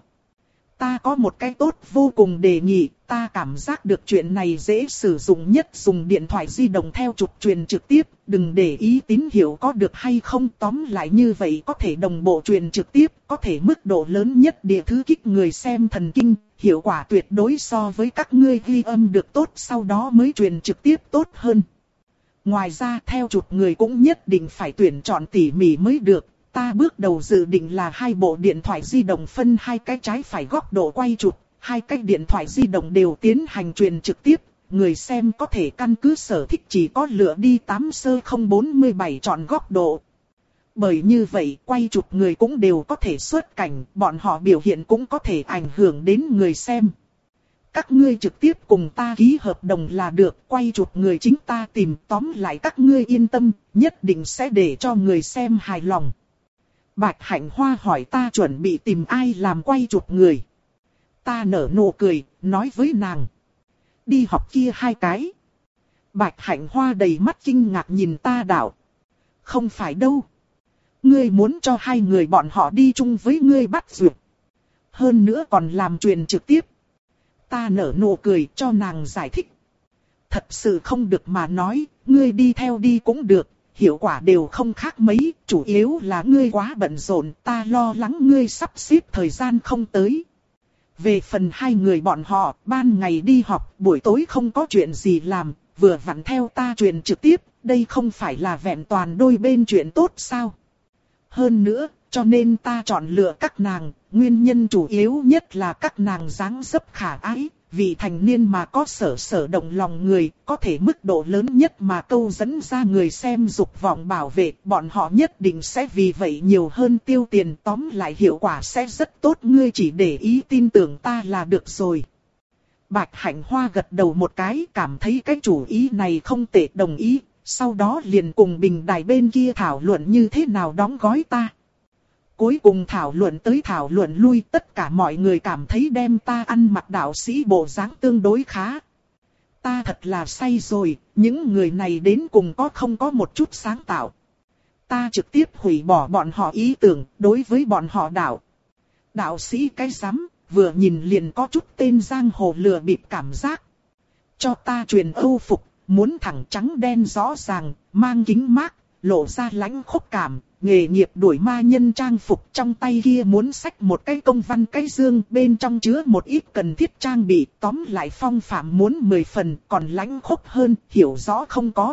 Ta có một cái tốt vô cùng đề nghị, ta cảm giác được chuyện này dễ sử dụng nhất, dùng điện thoại di động theo chụp truyền trực tiếp, đừng để ý tín hiệu có được hay không, tóm lại như vậy có thể đồng bộ truyền trực tiếp, có thể mức độ lớn nhất địa thứ kích người xem thần kinh, hiệu quả tuyệt đối so với các ngươi ghi âm được tốt sau đó mới truyền trực tiếp tốt hơn. Ngoài ra theo chụp người cũng nhất định phải tuyển chọn tỉ mỉ mới được. Ta bước đầu dự định là hai bộ điện thoại di động phân hai cái trái phải góc độ quay chụp, hai cái điện thoại di động đều tiến hành truyền trực tiếp, người xem có thể căn cứ sở thích chỉ có lựa đi tám sơ không bốn bảy chọn góc độ. Bởi như vậy quay chụp người cũng đều có thể xuất cảnh, bọn họ biểu hiện cũng có thể ảnh hưởng đến người xem. Các ngươi trực tiếp cùng ta ký hợp đồng là được, quay chụp người chính ta tìm, tóm lại các ngươi yên tâm, nhất định sẽ để cho người xem hài lòng. Bạch Hạnh Hoa hỏi ta chuẩn bị tìm ai làm quay chụp người. Ta nở nụ cười, nói với nàng. Đi học kia hai cái. Bạch Hạnh Hoa đầy mắt kinh ngạc nhìn ta đạo. Không phải đâu. Ngươi muốn cho hai người bọn họ đi chung với ngươi bắt duyệt. Hơn nữa còn làm truyền trực tiếp. Ta nở nụ cười cho nàng giải thích. Thật sự không được mà nói, ngươi đi theo đi cũng được. Hiệu quả đều không khác mấy, chủ yếu là ngươi quá bận rộn, ta lo lắng ngươi sắp xếp thời gian không tới. Về phần hai người bọn họ, ban ngày đi học, buổi tối không có chuyện gì làm, vừa vặn theo ta truyền trực tiếp, đây không phải là vẹn toàn đôi bên chuyện tốt sao? Hơn nữa, cho nên ta chọn lựa các nàng, nguyên nhân chủ yếu nhất là các nàng dáng dấp khả ái. Vì thành niên mà có sở sở động lòng người, có thể mức độ lớn nhất mà câu dẫn ra người xem dục vọng bảo vệ, bọn họ nhất định sẽ vì vậy nhiều hơn tiêu tiền, tóm lại hiệu quả sẽ rất tốt, ngươi chỉ để ý tin tưởng ta là được rồi. Bạch Hạnh Hoa gật đầu một cái, cảm thấy cái chủ ý này không tệ, đồng ý, sau đó liền cùng bình đài bên kia thảo luận như thế nào đóng gói ta. Cuối cùng thảo luận tới thảo luận lui, tất cả mọi người cảm thấy đem ta ăn mặc đạo sĩ bộ dáng tương đối khá. Ta thật là say rồi, những người này đến cùng có không có một chút sáng tạo. Ta trực tiếp hủy bỏ bọn họ ý tưởng, đối với bọn họ đạo. Đạo sĩ cái rắm, vừa nhìn liền có chút tên giang hồ lừa bịp cảm giác. Cho ta truyền âu phục, muốn thẳng trắng đen rõ ràng, mang kính mát, lộ ra lãnh khốc cảm. Nghề nghiệp đuổi ma nhân trang phục, trong tay kia muốn xách một cái công văn cái dương, bên trong chứa một ít cần thiết trang bị, tóm lại phong phạm muốn mười phần, còn lãnh khốc hơn, hiểu rõ không có.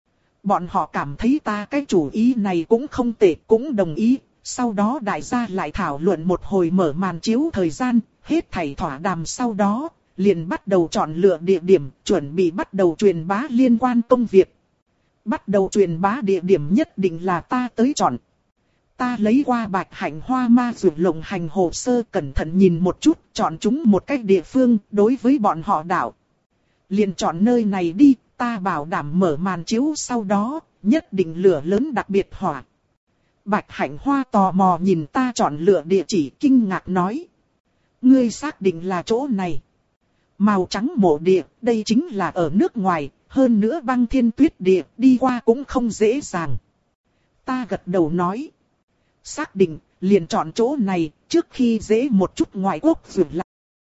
Bọn họ cảm thấy ta cái chủ ý này cũng không tệ, cũng đồng ý, sau đó đại gia lại thảo luận một hồi mở màn chiếu thời gian, hết thảy thỏa đàm sau đó, liền bắt đầu chọn lựa địa điểm, chuẩn bị bắt đầu truyền bá liên quan công việc. Bắt đầu truyền bá địa điểm nhất định là ta tới chọn. Ta lấy qua Bạch Hạnh Hoa ma dược lộng hành hồ sơ, cẩn thận nhìn một chút, chọn chúng một cách địa phương, đối với bọn họ đạo. Liền chọn nơi này đi, ta bảo đảm mở màn chiếu sau đó, nhất định lửa lớn đặc biệt hỏa. Bạch Hạnh Hoa tò mò nhìn ta chọn lựa địa chỉ, kinh ngạc nói. Ngươi xác định là chỗ này. Màu trắng mộ địa, đây chính là ở nước ngoài. Hơn nữa băng thiên tuyết địa, đi qua cũng không dễ dàng. Ta gật đầu nói. Xác định, liền chọn chỗ này, trước khi dễ một chút ngoại quốc vượt lại.